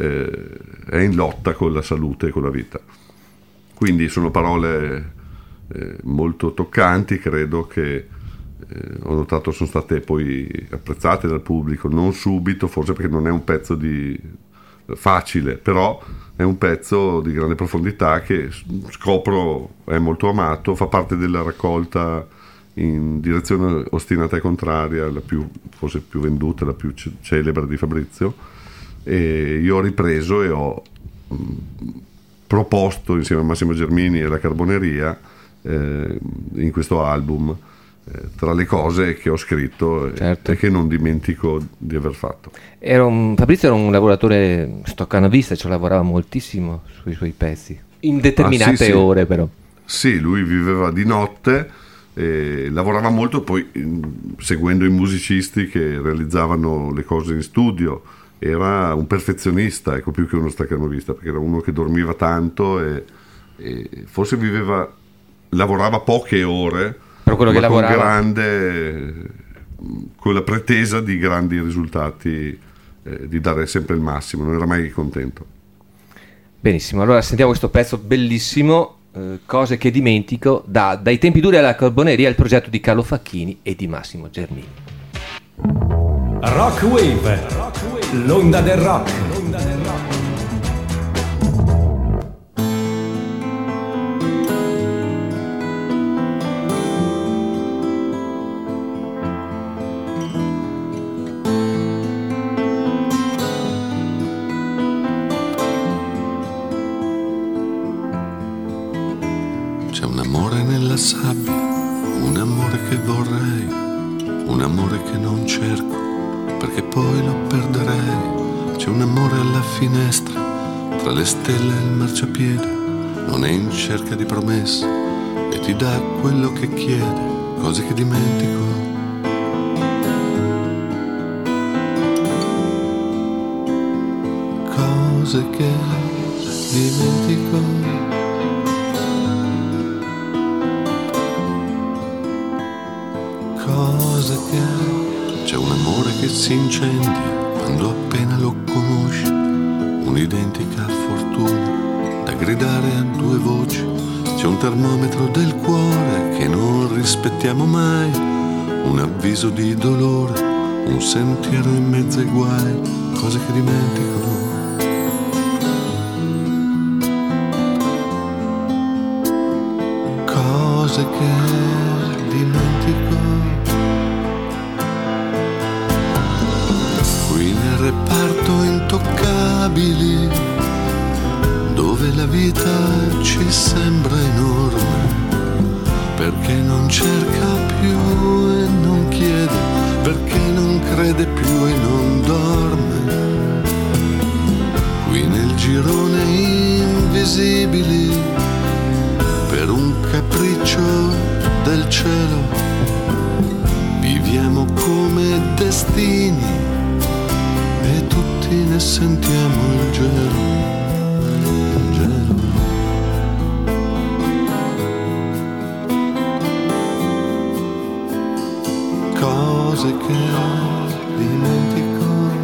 è in lotta con la salute e con la vita. Quindi sono parole molto toccanti, credo che ho notato sono state poi apprezzate dal pubblico, non subito, forse perché non è un pezzo facile, però è un pezzo di grande profondità che scopro è molto amato, fa parte della raccolta in direzione ostinata e contraria, la più, forse più venduta, la più celebre di Fabrizio, e io ho ripreso e ho proposto insieme a Massimo Germini e la Carboneria in questo album tra le cose che ho scritto, certo, e che non dimentico di aver fatto. Fabrizio era un lavoratore stoccanovista, cioè lavorava moltissimo sui suoi pezzi in determinate ore, però sì, lui viveva di notte, lavorava molto, poi seguendo i musicisti che realizzavano le cose in studio. Era un perfezionista, ecco, più che uno staccanovista, perché era uno che dormiva tanto e forse lavorava poche ore, però quello che lavorava con la pretesa di grandi risultati, di dare sempre il massimo, non era mai contento. Benissimo, allora sentiamo questo pezzo bellissimo, Cose che dimentico, dai tempi duri alla carboneria, il progetto di Carlo Facchini e di Massimo Germini. Rock Wave, l'onda del rock. C'è un amore nella sabbia, un amore che vorrei, un amore che non cerco, perché poi lo perderei. C'è un amore alla finestra, tra le stelle e il marciapiede, non è in cerca di promesse e ti dà quello che chiede, cose che dimentico. Cose che dimentico. C'è un amore che si incendia quando appena lo conosci, un'identica fortuna da gridare a due voci. C'è un termometro del cuore che non rispettiamo mai, un avviso di dolore, un sentiero in mezzo ai guai, cose che dimentico. Cose che dimentico. Reparto intoccabili, dove la vita ci sembra enorme, perché non cerca più e non chiede, perché non crede più e non dorme. Qui nel girone invisibili, per un capriccio del cielo, viviamo come destini e tutti ne sentiamo il gelo, il gelo. Cose che dimentico.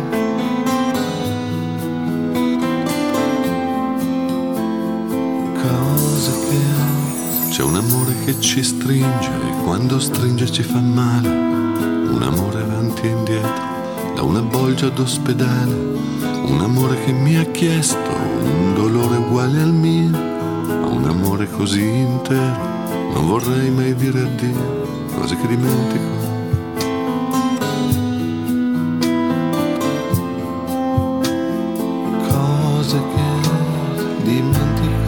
Cose che... C'è un amore che ci stringe e quando stringe ci fa male, un amore avanti e indietro, da una bolgia d'ospedale, un amore che mi ha chiesto un dolore uguale al mio, ma un amore così intero non vorrei mai dire addio, cose che dimentico. Cose che dimentico.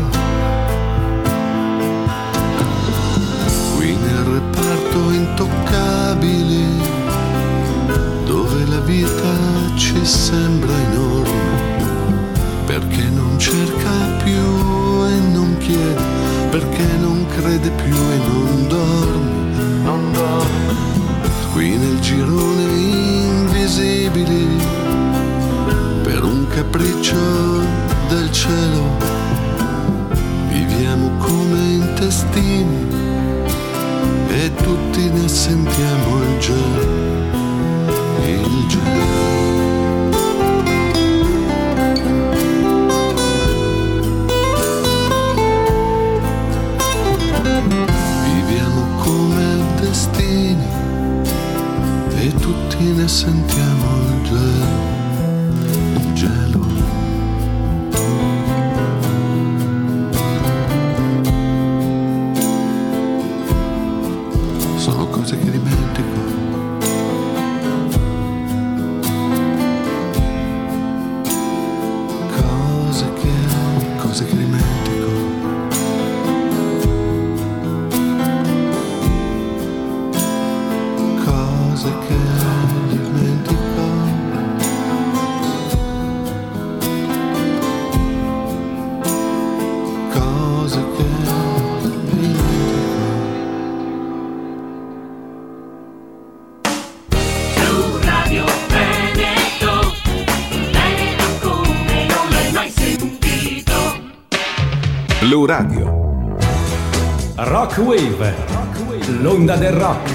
Qui nel reparto intoccabili, dove la vita ci sembra enorme, perché non cerca più e non chiede, perché non crede più e non dorme, non dorme. Qui nel girone invisibili, per un capriccio del cielo, viviamo come intestini e tutti ne sentiamo il gelo. Il gelo. Viviamo come destini e tutti ne sentiamo il gelo, il gelo. Sono cose che dimentico. Cose che dimentico. Cose che dimentico. Cose che dimentico. Blu Radio Veneto, Veneto come non l'hai mai sentito. Blu Radio. Rock Wave, l'onda del rock.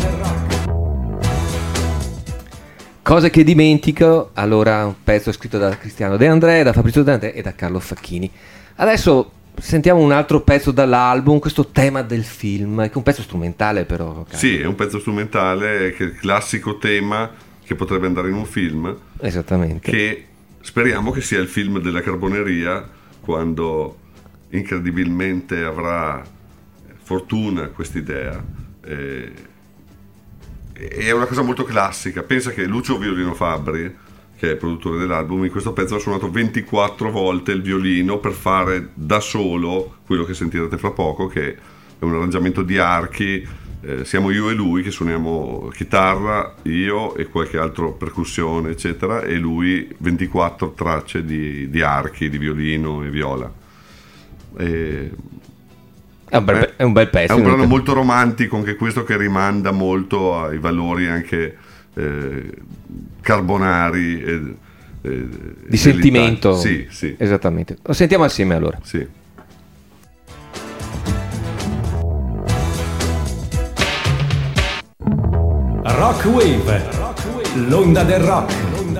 Cose che dimentico, allora un pezzo scritto da Cristiano De André, da Fabrizio De André e da Carlo Facchini. Adesso sentiamo un altro pezzo dall'album, questo tema del film, che è un pezzo strumentale però. Carlo. Sì, è un pezzo strumentale, che è il classico tema che potrebbe andare in un film. Esattamente. Che speriamo che sia il film della carboneria, quando incredibilmente avrà fortuna quest'idea. È una cosa molto classica. Pensa che Lucio Violino Fabbri, che è il produttore dell'album, in questo pezzo ha suonato 24 volte il violino per fare da solo quello che sentirete fra poco, che è un arrangiamento di archi. Siamo io e lui che suoniamo chitarra, io e qualche altro percussione eccetera, e lui 24 tracce di archi, di violino e viola. È un bel pezzo. È un brano molto romantico, anche questo, che rimanda molto ai valori anche carbonari di sentimento. Sì, sì. Esattamente. Lo sentiamo assieme allora. Sì. Rock Wave, l'onda del rock.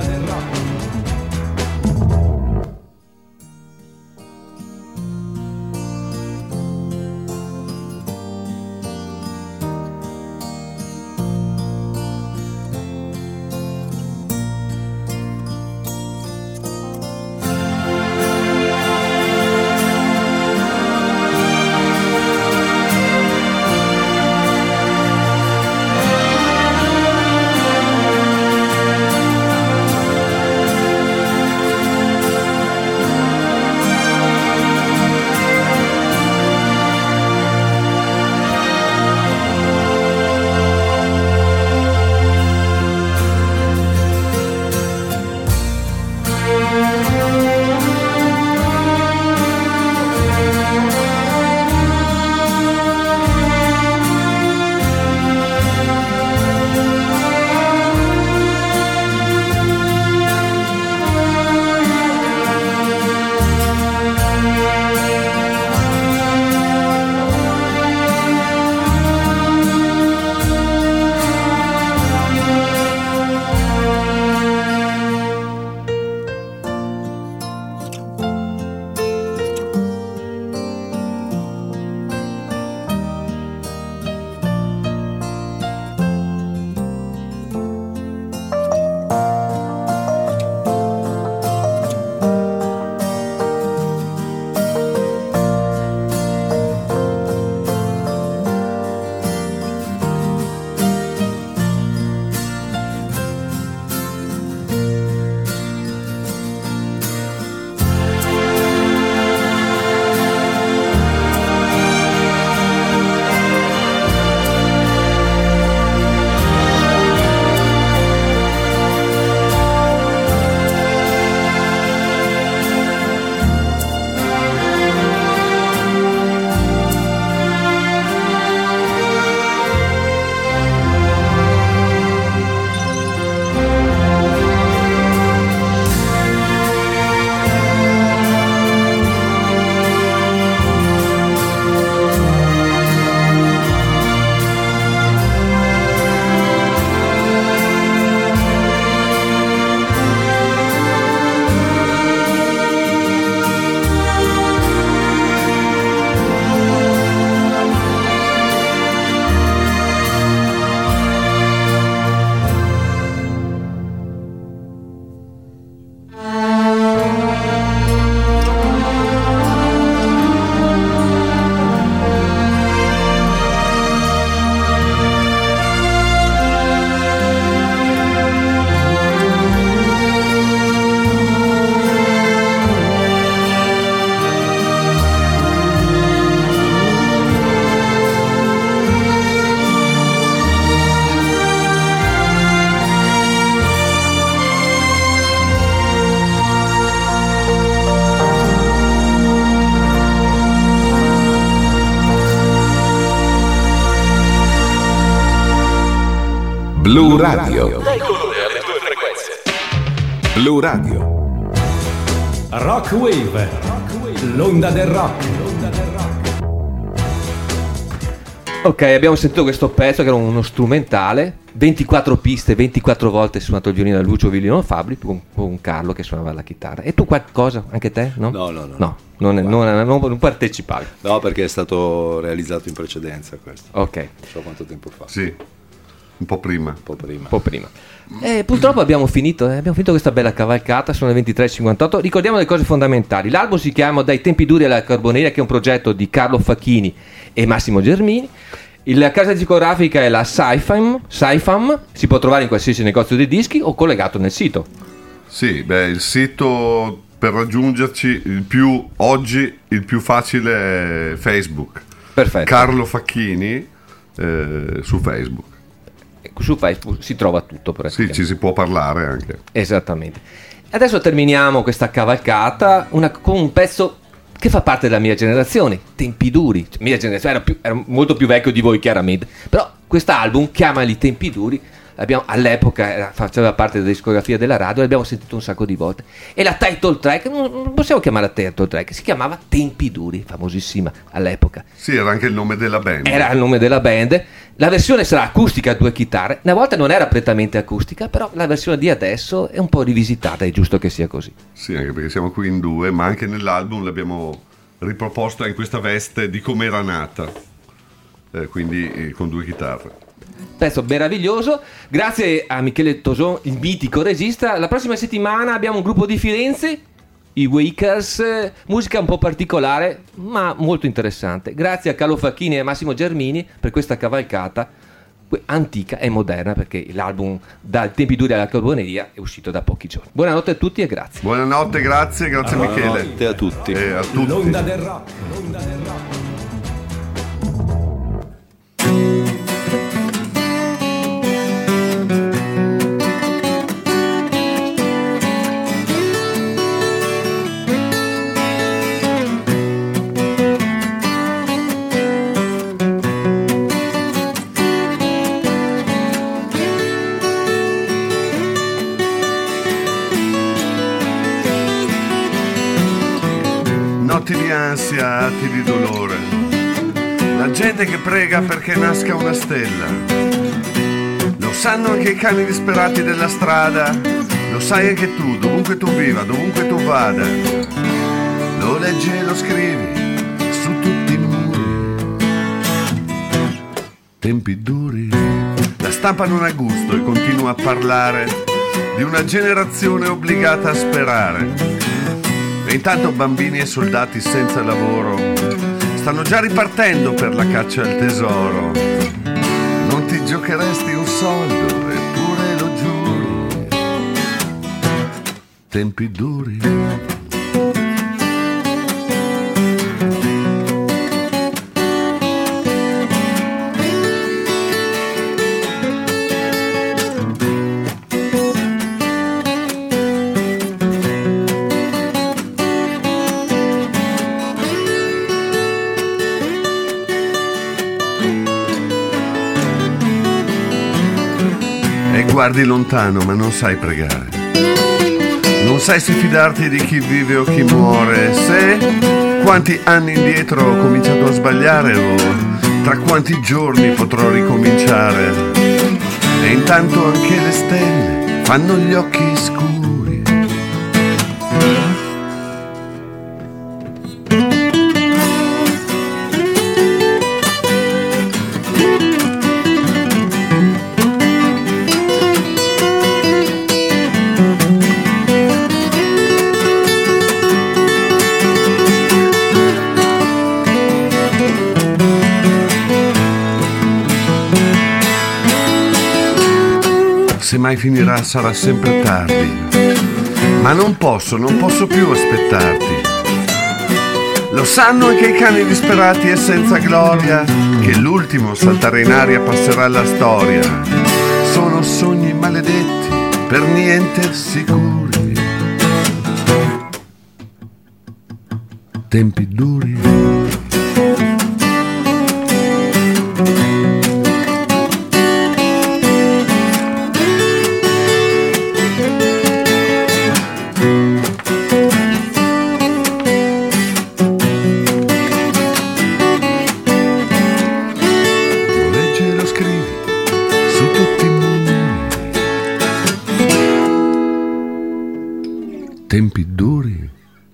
Blu Radio. Dai colore alle tue frequenze. Blu Radio. Rock Wave, l'onda del rock. Ok, abbiamo sentito questo pezzo che era uno strumentale, 24 piste, 24 volte suonato il violino da Lucio Villino Fabri con Carlo che suonava la chitarra. E tu qualcosa, anche te? No, non partecipavi. No, perché è stato realizzato in precedenza questo. Ok. Non so quanto tempo fa. Sì, un po' prima. Purtroppo abbiamo finito questa bella cavalcata, sono le 23:58. Ricordiamo le cose fondamentali. L'album si chiama Dai tempi duri alla Carboneria, che è un progetto di Carlo Facchini e Massimo Germini. La casa discografica è la Saifam, si può trovare in qualsiasi negozio di dischi o collegato nel sito. Sì, il sito per raggiungerci il più facile è Facebook. Perfetto. Carlo Facchini su Facebook. Su Facebook si trova tutto. Sì, ci si può parlare anche. Esattamente. Adesso terminiamo questa cavalcata con un pezzo che fa parte della mia generazione, Tempi duri. Mia generazione era molto più vecchio di voi chiaramente, però quest'album, Chiamali Tempi duri, all'epoca faceva parte della discografia della radio, l'abbiamo sentito un sacco di volte, e la title track, non possiamo chiamarla title track, si chiamava Tempi duri, famosissima all'epoca. Sì, era anche il nome della band. Era il nome della band. La versione sarà acustica a 2 chitarre, una volta non era prettamente acustica, però la versione di adesso è un po' rivisitata, è giusto che sia così. Sì, anche perché siamo qui in 2, ma anche nell'album l'abbiamo riproposta in questa veste di come era nata, quindi con 2 chitarre. Pezzo meraviglioso, grazie a Michele Toson, il mitico regista. La prossima settimana abbiamo un gruppo di Firenze, i Wakers, musica un po' particolare ma molto interessante. Grazie a Carlo Facchini e Massimo Germini per questa cavalcata antica e moderna, perché l'album Dai tempi duri alla Carboneria è uscito da pochi giorni. Buonanotte a tutti e grazie. Buonanotte, grazie Michele. Buonanotte a tutti. A tutti. L'onda del rock. Notti di ansia, atti di dolore, la gente che prega perché nasca una stella. Lo sanno anche i cani disperati della strada, lo sai anche tu, dovunque tu viva, dovunque tu vada. Lo leggi e lo scrivi su tutti i muri. Tempi duri. La stampa non ha gusto e continua a parlare di una generazione obbligata a sperare. E intanto bambini e soldati senza lavoro stanno già ripartendo per la caccia al tesoro. Non ti giocheresti un soldo, eppure lo giuri. Tempi duri. Guardi lontano ma non sai pregare, non sai se fidarti di chi vive o chi muore, se quanti anni indietro ho cominciato a sbagliare o tra quanti giorni potrò ricominciare. E intanto anche le stelle fanno gli occhi scuri. Se mai finirà sarà sempre tardi, ma non posso più aspettarti. Lo sanno anche i cani disperati e senza gloria, che l'ultimo saltare in aria passerà alla storia. Sono sogni maledetti, per niente sicuri. Tempi duri. tempi duri.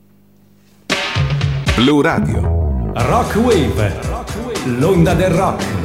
Blu Radio. Rock Wave, l'onda del rock.